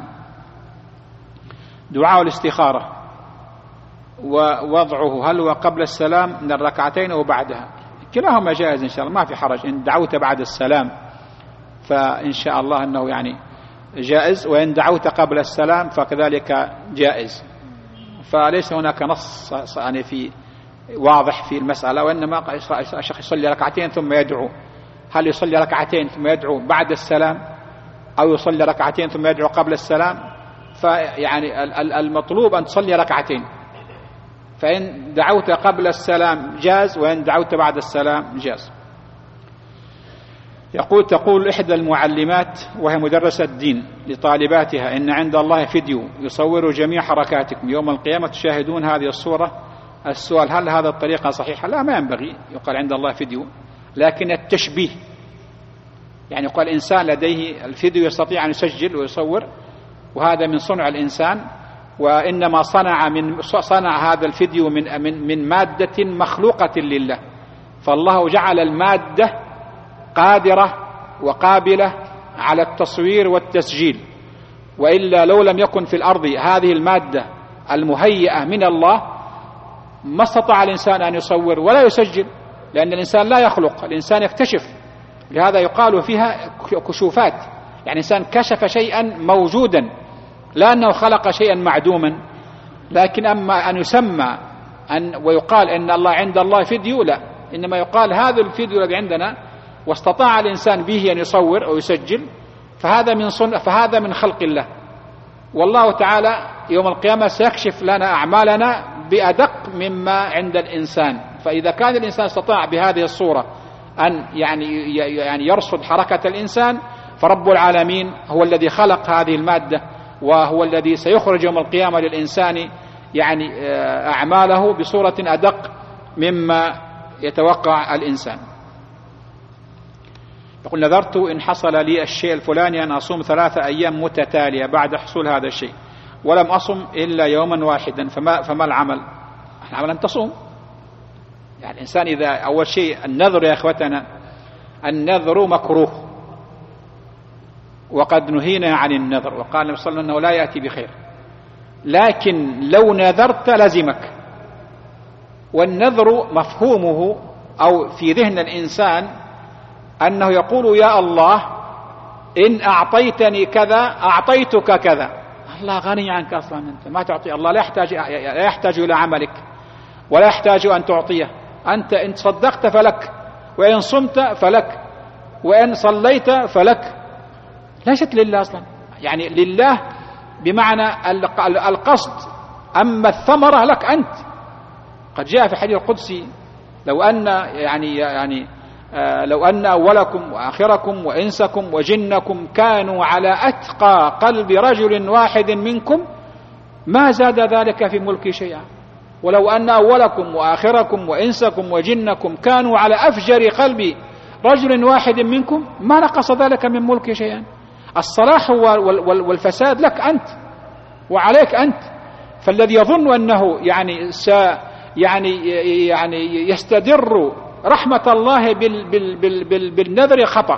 A: دعاء الاستخارة ووضعه هل هو قبل السلام من الركعتين أو بعدها؟ كلاهما جائز إن شاء الله ما في حرج. إن دعوت بعد السلام فإن شاء الله أنه يعني جائز وإن دعوت قبل السلام فكذلك جائز. فليس هناك نص يعني في واضح في المسألة، وإنما الشيخ يصلي ركعتين ثم يدعو. هل يصلي ركعتين ثم يدعو بعد السلام أو يصلي ركعتين ثم يدعو قبل السلام؟ فيعني المطلوب أن تصلي ركعتين، فإن دعوت قبل السلام جاز، وإن دعوت بعد السلام جاز. تقول إحدى المعلمات وهي مدرسة دين لطالباتها: إن عند الله فيديو يصور جميع حركاتكم يوم القيامة تشاهدون هذه الصورة. السؤال: هل هذا الطريقة صحيحة؟ لا، ما ينبغي يقال عند الله فيديو، لكن التشبيه، يعني يقال إنسان لديه الفيديو يستطيع أن يسجل ويصور، وهذا من صنع الإنسان، وإنما صنع هذا الفيديو من مادة مخلوقة لله، فالله جعل المادة قادرة وقابلة على التصوير والتسجيل، وإلا لو لم يكن في الأرض هذه المادة المهيئة من الله ما استطاع الإنسان أن يصور ولا يسجل، لأن الإنسان لا يخلق، الإنسان يكتشف. لهذا يقال فيها كشوفات، يعني الإنسان كشف شيئا موجودا، لا أنه خلق شيئا معدوما. لكن أما أن يسمى ويقال إن الله عند الله فيديو، لا، إنما يقال هذا الفيديو الذي عندنا واستطاع الإنسان به أن يصور أو يسجل، فهذا من خلق الله. والله تعالى يوم القيامة سيكشف لنا أعمالنا بأدق مما عند الإنسان. فإذا كان الإنسان استطاع بهذه الصورة أن يعني يرصد حركة الإنسان، فرب العالمين هو الذي خلق هذه المادة، وهو الذي سيخرج يوم القيامة للإنسان يعني أعماله بصورة أدق مما يتوقع الإنسان. يقول: نذرت إن حصل لي الشيء الفلاني أن أصوم 3 أيام متتالية بعد حصول هذا الشيء، ولم أصم إلا يوما واحدا، فما العمل؟ العمل أن تصوم. يعني الإنسان إذا أول شيء النذر يا أخوتنا، النذر مكروه، وقد نهينا عن النذر، وقال النبي صلى الله عليه وسلم أنه لا يأتي بخير، لكن لو نذرت لزمك. والنذر مفهومه أو في ذهن الإنسان أنه يقول: يا الله إن أعطيتني كذا أعطيتك كذا. الله غني عنك أصلا، أنت ما تعطي. الله لا يحتاج إلى عملك ولا يحتاج أن تعطيه. أنت إن صدقت فلك، وإن صمت فلك، وإن صليت فلك. ليست لله أصلا، يعني لله بمعنى القصد، أما الثمرة لك أنت. قد جاء في حديث القدسي: لو أن أولكم وآخركم وإنسكم وجنكم كانوا على أتقى قلب رجل واحد منكم ما زاد ذلك في ملكي شيئا، ولو أن أولكم وآخركم وإنسكم وجنكم كانوا على أفجر قلب رجل واحد منكم ما نقص ذلك من ملكي شيئا. الصلاح والفساد لك أنت وعليك أنت. فالذي يظن أنه يعني يستدر رحمة الله بالنذر خطأ.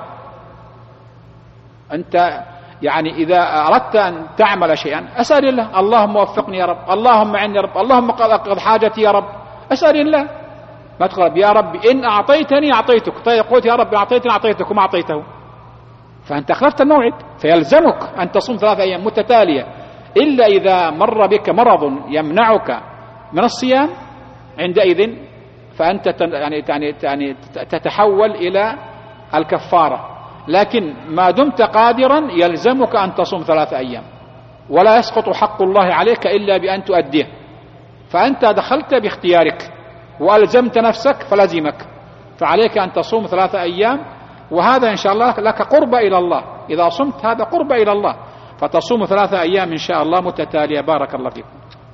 A: أنت يعني إذا أردت أن تعمل شيئا أسأل الله: اللهم وفقني يا رب، اللهم عني يا رب، اللهم قض حاجتي يا رب. أسأل الله، ما تقول يا رب إن أعطيتني أعطيتك. طيب قلت يا رب أعطيتني أعطيتك وما أعطيته، فأنت أخلفت الموعد، فيلزمك أن تصوم 3 أيام متتالية، إلا إذا مر بك مرض يمنعك من الصيام، عندئذ فأنت يعني تتحول إلى الكفارة. لكن ما دمت قادرا يلزمك أن تصوم 3 أيام، ولا يسقط حق الله عليك إلا بأن تؤديه. فأنت دخلت باختيارك وألزمت نفسك فلزمك، فعليك أن تصوم 3 أيام، وهذا إن شاء الله لك قرب إلى الله. إذا صمت هذا قرب إلى الله، فتصوم 3 أيام إن شاء الله متتالية. بارك الله فيكم.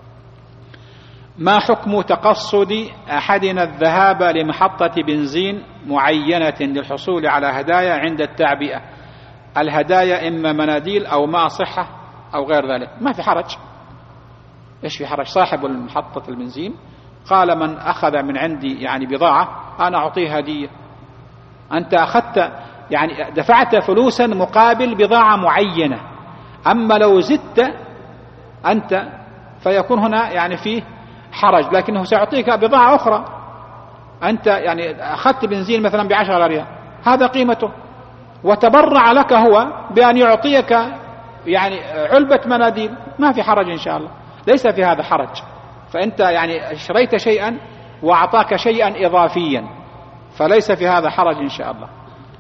A: ما حكم تقصد أحدنا الذهاب لمحطة بنزين معينة للحصول على هدايا عند التعبئة؟ الهدايا إما مناديل أو ماء صحة أو غير ذلك، ما في حرج. إيش في حرج؟ صاحب محطة البنزين قال: من أخذ من عندي يعني بضاعة أنا أعطيه هدية. أنت أخذت يعني دفعت فلوسا مقابل بضاعة معينة. أما لو زدت أنت فيكون هنا يعني فيه حرج، لكنه سيعطيك بضاعة أخرى. أنت يعني أخذت بنزين مثلا ب10 ريال، هذا قيمته، وتبرع لك هو بأن يعطيك يعني علبة مناديل، ما في حرج إن شاء الله، ليس في هذا حرج. فأنت يعني اشتريت شيئا وأعطاك شيئا إضافيا، فليس في هذا حرج إن شاء الله.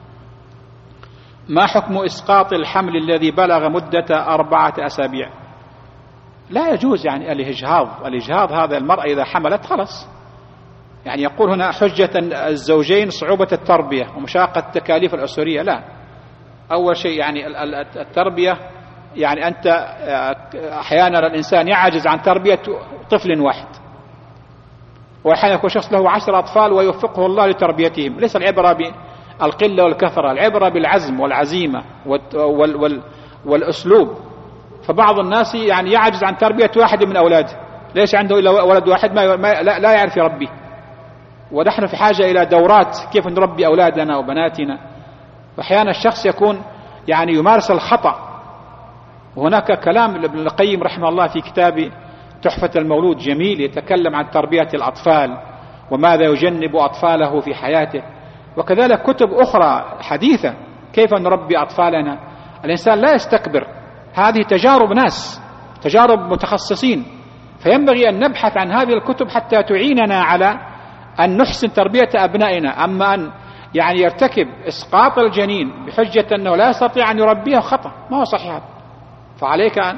A: ما حكم إسقاط الحمل الذي بلغ مدة 4 أسابيع؟ لا يجوز يعني الإجهاض هذا المرأة إذا حملت خلص، يعني يقول هنا حجة الزوجين صعوبة التربية ومشاقة التكاليف الأسرية. لا، أول شيء يعني التربية، يعني أنت أحيانا الإنسان يعجز عن تربية طفل واحد، وأحيانا يكون شخص له 10 أطفال ويوفقه الله لتربيتهم. ليس العبرة بالقلة والكثرة، العبرة بالعزم والعزيمة والأسلوب. فبعض الناس يعني يعجز عن تربية واحد من أولاده، ليس عنده إلا ولد واحد لا يعرف يربيه. ونحن في حاجة إلى دورات كيف نربي أولادنا وبناتنا. وأحيانا الشخص يكون يعني يمارس الخطأ. وهناك كلام لابن القيم رحمه الله في كتاب تحفة المولود جميل، يتكلم عن تربية الأطفال وماذا يجنب أطفاله في حياته، وكذلك كتب أخرى حديثة كيف نربي أطفالنا. الإنسان لا يستكبر، هذه تجارب ناس، تجارب متخصصين، فينبغي أن نبحث عن هذه الكتب حتى تعيننا على أن نحسن تربية أبنائنا. أما أن يعني يرتكب إسقاط الجنين بحجة أنه لا يستطيع أن يربيه خطأ، ما هو صحيح. فعليك أن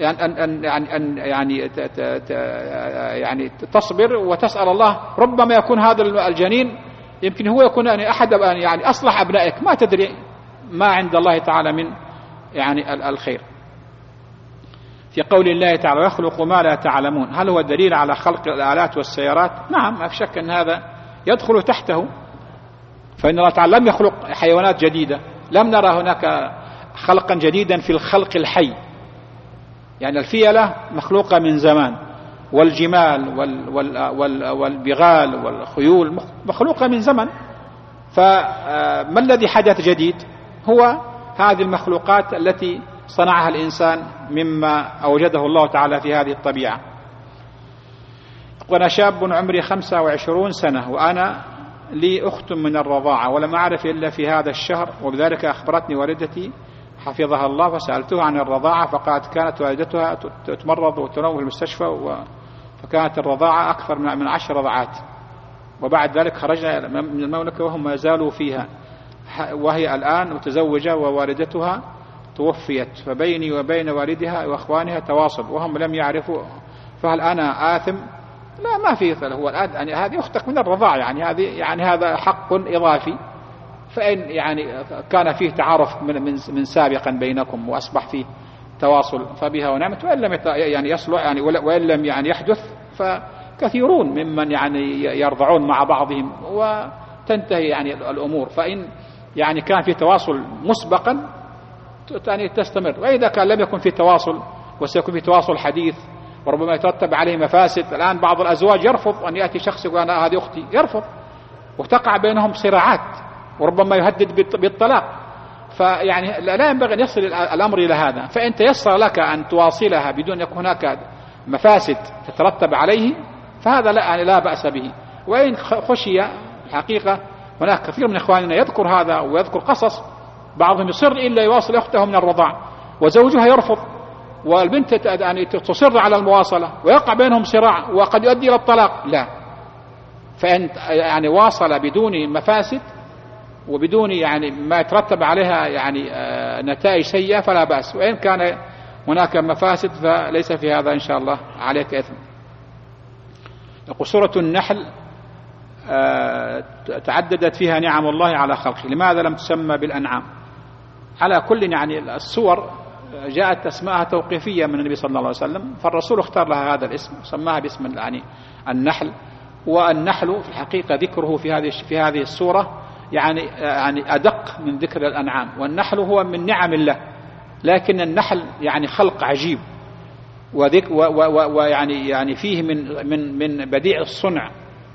A: يعني تصبر وتسأل الله. ربما يكون هذا الجنين يمكن هو يكون أحد يعني أصلح أبنائك، ما تدري ما عند الله تعالى من يعني الخير. في قول الله تعالى يخلق ما لا تعلمون، هل هو دليل على خلق الآلات والسيارات؟ نعم، ما في شك أن هذا يدخل تحته، فإن الله تعالى لم يخلق حيوانات جديدة، لم نرى هناك خلقا جديدا في الخلق الحي. يعني الفيلة مخلوقة من زمان، والجمال والبغال والخيول مخلوقة من زمن. فما الذي حدث جديد؟ هو هذه المخلوقات التي صنعها الإنسان مما أوجده الله تعالى في هذه الطبيعة. وأنا شاب عمري 25 سنة، وأنا لي أخت من الرضاعة ولم أعرف إلا في هذا الشهر، وبذلك أخبرتني والدتي حفظها الله، فسألتها عن الرضاعة فقالت كانت والدتها تمرض وتنوم في المستشفى، فكانت الرضاعة أكثر من 10 رضعات. وبعد ذلك خرجنا من المملكة وهم ما زالوا فيها، وهي الآن متزوجة ووالدتها توفيت، فبيني وبين والدها وأخوانها تواصل وهم لم يعرفوا، فهل أنا آثم؟ لا، ما في. هو الآن يعني هذه أختك من الرضاعة، يعني هذا حق إضافي، فإن يعني كان فيه تعارف من سابقا بينكم وأصبح فيه تواصل فبها ونعمت، وإن لم يعني يصلح يعني وإن لم يعني يحدث، فكثيرون ممن يعني يرضعون مع بعضهم وتنتهي يعني الأمور. فإن يعني كان في تواصل مسبقا يعني تستمر، وإذا كان لم يكن في تواصل وسيكون في تواصل حديث وربما يترتب عليه مفاسد. الآن بعض الأزواج يرفض أن يأتي شخص يقول أنا هذه أختي، يرفض، وتقع بينهم صراعات وربما يهدد بالطلاق. فيعني لا ينبغي أن يصل الأمر إلى هذا. فإن تيسر لك أن تواصلها بدون أن يكون هناك مفاسد تترتب عليه فهذا لا بأس به. وإن خشي الحقيقة، هناك كثير من إخواننا يذكر هذا ويذكر قصص، بعضهم يصر إلا يواصل أخته من الرضاع وزوجها يرفض، والبنت يعني تصر على المواصلة ويقع بينهم صراع وقد يؤدي إلى الطلاق. لا، فإن يعني واصل بدون مفاسد وبدون يعني ما يترتب عليها يعني نتائج سيئة فلا بأس، وإن كان هناك مفاسد فليس في هذا إن شاء الله عليك إثم. يقول سورة النحل تعددت فيها نعم الله على خلقه، لماذا لم تسمى بالأنعام؟ على كل يعني السور جاءت أسماءها توقيفية من النبي صلى الله عليه وسلم، فالرسول اختار لها هذا الاسم سماها باسم يعني النحل. والنحل في الحقيقة ذكره في هذه السورة يعني أدق من ذكر الأنعام، والنحل هو من نعم الله، لكن النحل يعني خلق عجيب ويعني فيه من بديع الصنع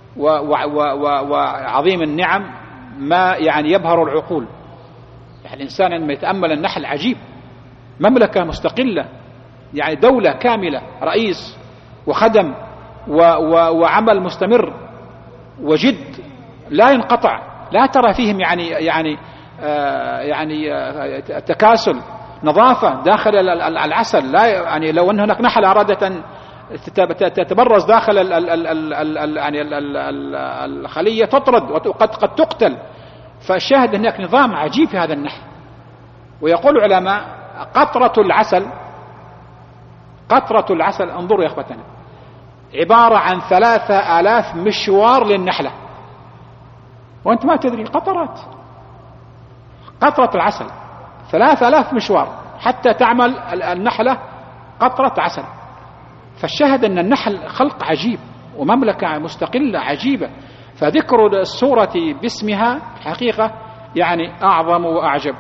A: وعظيم النعم ما يعني يبهر العقول. يعني الإنسان لما يتأمل النحل عجيب، مملكة مستقلة، يعني دولة كاملة، رئيس وخدم وعمل مستمر وجد لا ينقطع، لا ترى فيهم يعني تكاسل، نظافة داخل العسل. لا يعني لو أن هناك نحلة أرادت تتبرز داخل يعني الخلية تطرد وقد تقتل. فالشاهد هناك نظام عجيب في هذا النحل. ويقول العلماء قطرة العسل انظروا يا اخوتنا عبارة عن 3000 مشوار للنحلة، وانت ما تدري قطرة العسل 3000 مشوار حتى تعمل النحلة قطرة عسل. فالشاهد أن النحل خلق عجيب ومملكة مستقلة عجيبة، فذكر السورة باسمها حقيقة يعني أعظم وأعجب.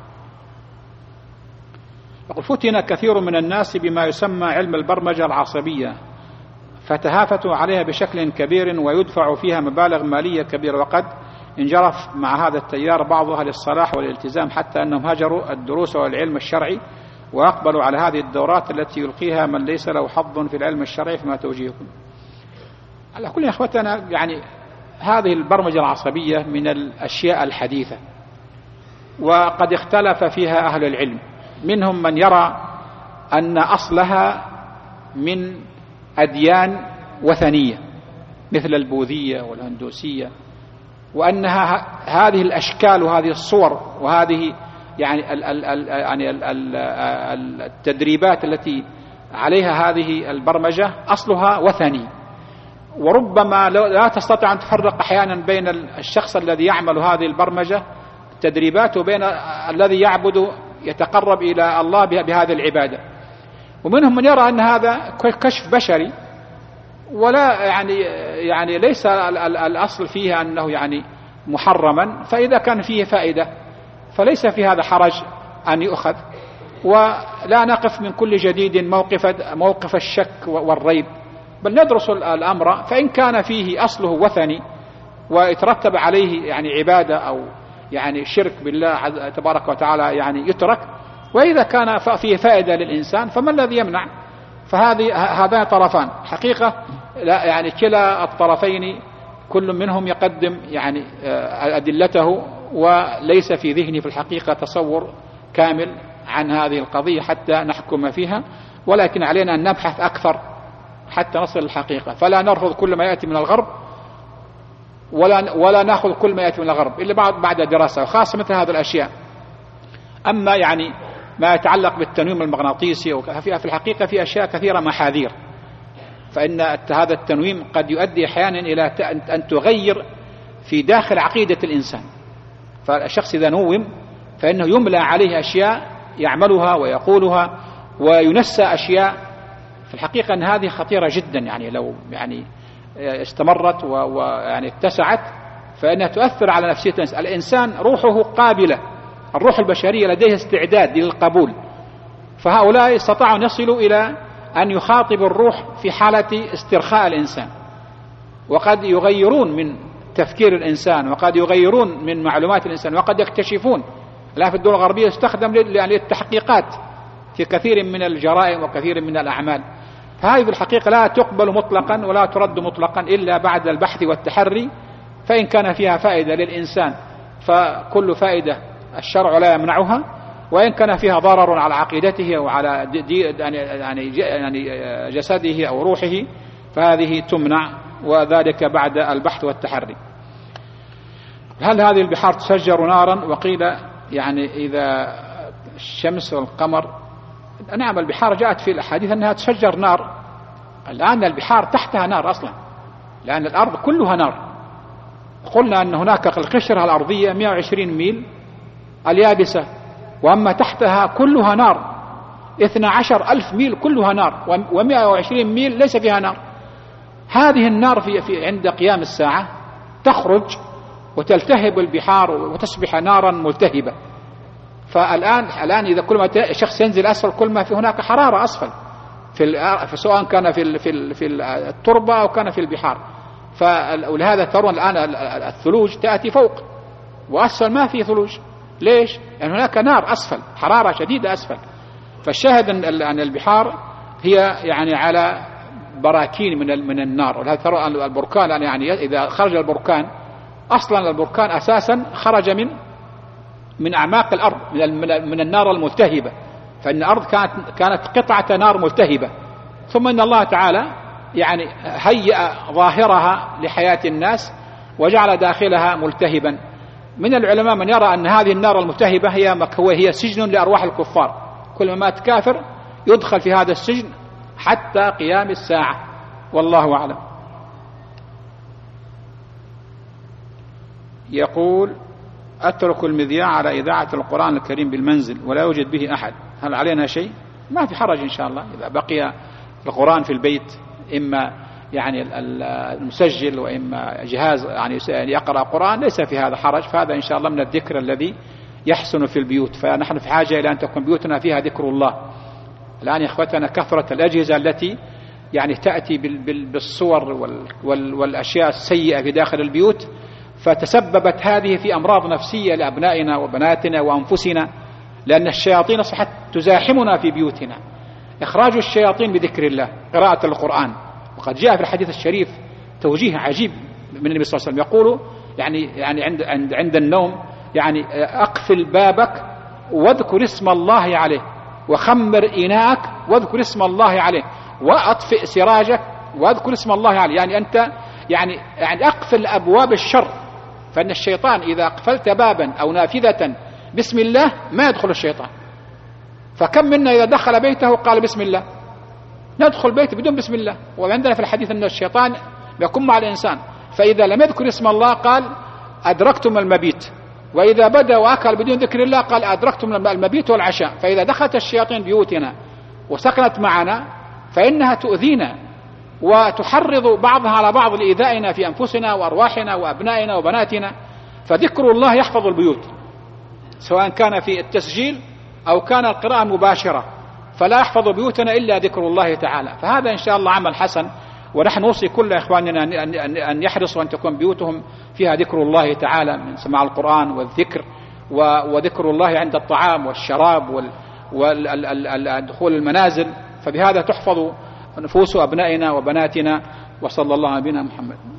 A: يقول فتن كثير من الناس بما يسمى علم البرمجة العصبية فتهافتوا عليها بشكل كبير ويدفع فيها مبالغ مالية كبيرة، وقد انجرف مع هذا التيار بعض أهل الصلاح والالتزام حتى أنهم هجروا الدروس والعلم الشرعي وأقبلوا على هذه الدورات التي يلقيها من ليس له حظ في العلم الشرعي. فما توجيهكم؟ على كل إخوتنا يعني هذه البرمجة العصبية من الأشياء الحديثة وقد اختلف فيها أهل العلم، منهم من يرى أن أصلها من أديان وثنية مثل البوذية والهندوسية، وأنها هذه الأشكال وهذه الصور وهذه يعني التدريبات التي عليها هذه البرمجة أصلها وثني. وربما لا تستطيع أن تفرق أحيانا بين الشخص الذي يعمل هذه البرمجة تدريبات وبين الذي يعبد يتقرب إلى الله بهذه العبادة. ومنهم من يرى أن هذا كشف بشري ولا يعني ليس الأصل فيها أنه يعني محرما، فإذا كان فيه فائدة فليس في هذا حرج أن يؤخذ، ولا نقف من كل جديد موقف الشك والريب، بل ندرس الأمر، فإن كان فيه أصله وثني ويترتب عليه يعني عبادة أو يعني شرك بالله تبارك وتعالى يعني يترك، وإذا كان فيه فائدة للإنسان فما الذي يمنع؟ هذان طرفان حقيقة، لا يعني كلا الطرفين كل منهم يقدم يعني أدلته، وليس في ذهني في الحقيقة تصور كامل عن هذه القضية حتى نحكم فيها، ولكن علينا أن نبحث أكثر حتى نصل الحقيقة، فلا نرفض كل ما يأتي من الغرب ولا نأخذ كل ما يأتي من الغرب إلا بعد دراسة، وخاصة مثل هذه الأشياء. أما يعني ما يتعلق بالتنويم المغناطيسي في الحقيقة في أشياء كثيرة محاذير، فإن هذا التنويم قد يؤدي أحيانا إلى أن تغير في داخل عقيدة الإنسان. فالشخص إذا نوم فإنه يملى عليه أشياء يعملها ويقولها وينسى أشياء. في الحقيقة أن هذه خطيرة جدا، يعني لو يعني استمرت ويعني اتسعت فإنها تؤثر على نفسية الإنسان. روحه قابلة، الروح البشرية لديها استعداد للقبول، فهؤلاء استطاعوا أن يصلوا إلى أن يخاطبوا الروح في حالة استرخاء الإنسان، وقد يغيرون من تفكير الإنسان، وقد يغيرون من معلومات الإنسان، وقد يكتشفون. لا في الدول الغربية يستخدم للتحقيقات في كثير من الجرائم وكثير من الأعمال. فهذه في الحقيقة لا تقبل مطلقا ولا ترد مطلقا إلا بعد البحث والتحري، فإن كان فيها فائدة للإنسان فكل فائدة الشرع لا يمنعها، وإن كان فيها ضرر على عقيدته أو على يعني جسده أو روحه فهذه تمنع، وذلك بعد البحث والتحري. هل هذه البحار تسجر نارا؟ وقيل يعني إذا الشمس والقمر، نعم البحار جاءت في الأحاديث أنها تسجر نار. الآن البحار تحتها نار أصلا، لأن الأرض كلها نار. قلنا أن هناك القشرة الأرضية 120 ميل اليابسة، وأما تحتها كلها نار 12,000 ميل كلها نار، و120 ميل ليس فيها نار. هذه النار في عند قيام الساعة تخرج وتلتهب البحار وتصبح نارا ملتهبة. فالآن إذا كل ما شخص ينزل أسفل كل ما في هناك حرارة أسفل سواء كان في التربة أو كان في البحار. ولهذا ترون الآن الثلوج تأتي فوق، وأسفل ما في ثلوج. ليش؟ لأن يعني هناك نار أسفل، حرارة شديدة أسفل. فالشاهد أن البحار هي يعني على براكين من النار. ولهذا ترى البركان يعني إذا خرج البركان، أصلا البركان أساسا خرج من أعماق الأرض من النار الملتهبة، فإن الأرض كانت قطعة نار ملتهبة، ثم إن الله تعالى يعني هيأ ظاهرها لحياة الناس وجعل داخلها ملتهبا. من العلماء من يرى أن هذه النار الملتهبة هي سجن لأرواح الكفار، كل ما مات كافر يدخل في هذا السجن حتى قيام الساعة، والله أعلم. يقول: أترك المذياع على إذاعة القرآن الكريم بالمنزل ولا يوجد به أحد، هل علينا شيء؟ ما في حرج إن شاء الله إذا بقي القرآن في البيت، إما يعني المسجل وإما جهاز يعني يقرأ قرآن، ليس في هذا حرج، فهذا إن شاء الله من الذكر الذي يحسن في البيوت. فنحن في حاجة إلى أن تكون بيوتنا فيها ذكر الله. الآن يا إخوتنا كثرة الأجهزة التي يعني تأتي بالصور والأشياء السيئة في داخل البيوت، فتسببت هذه في أمراض نفسية لأبنائنا وبناتنا وأنفسنا، لأن الشياطين أصبحت تزاحمنا في بيوتنا. إخراج الشياطين بذكر الله، قراءة القرآن. وقد جاء في الحديث الشريف توجيه عجيب من النبي صلى الله عليه وسلم، يقول يعني عند النوم يعني أقفل بابك واذكر اسم الله عليه، وخمر إناءك واذكر اسم الله عليه، وأطفئ سراجك واذكر اسم الله عليه. يعني أنت يعني أقفل أبواب الشر، فإن الشيطان إذا قفلت بابا أو نافذة بسم الله ما يدخل الشيطان. فكم منا إذا دخل بيته قال بسم الله، ندخل بيته بدون بسم الله. وعندنا في الحديث أن الشيطان يكون مع الإنسان، فإذا لم يذكر اسم الله قال أدركتم المبيت، وإذا بدأ وأكل بدون ذكر الله قال أدركتم المبيت والعشاء. فإذا دخلت الشياطين بيوتنا وسكنت معنا فإنها تؤذينا وتحرض بعضها على بعض لإيذائنا في أنفسنا وأرواحنا وأبنائنا وبناتنا. فذكر الله يحفظ البيوت، سواء كان في التسجيل أو كان القراءة مباشرة، فلا يحفظ بيوتنا إلا ذكر الله تعالى. فهذا إن شاء الله عمل حسن، ونحن نوصي كل إخواننا أن يحرصوا أن تكون بيوتهم فيها ذكر الله تعالى من سماع القرآن والذكر، وذكر الله عند الطعام والشراب والدخول المنازل، فبهذا تحفظ نفوس أبنائنا وبناتنا. وصلى الله على نبينا محمد.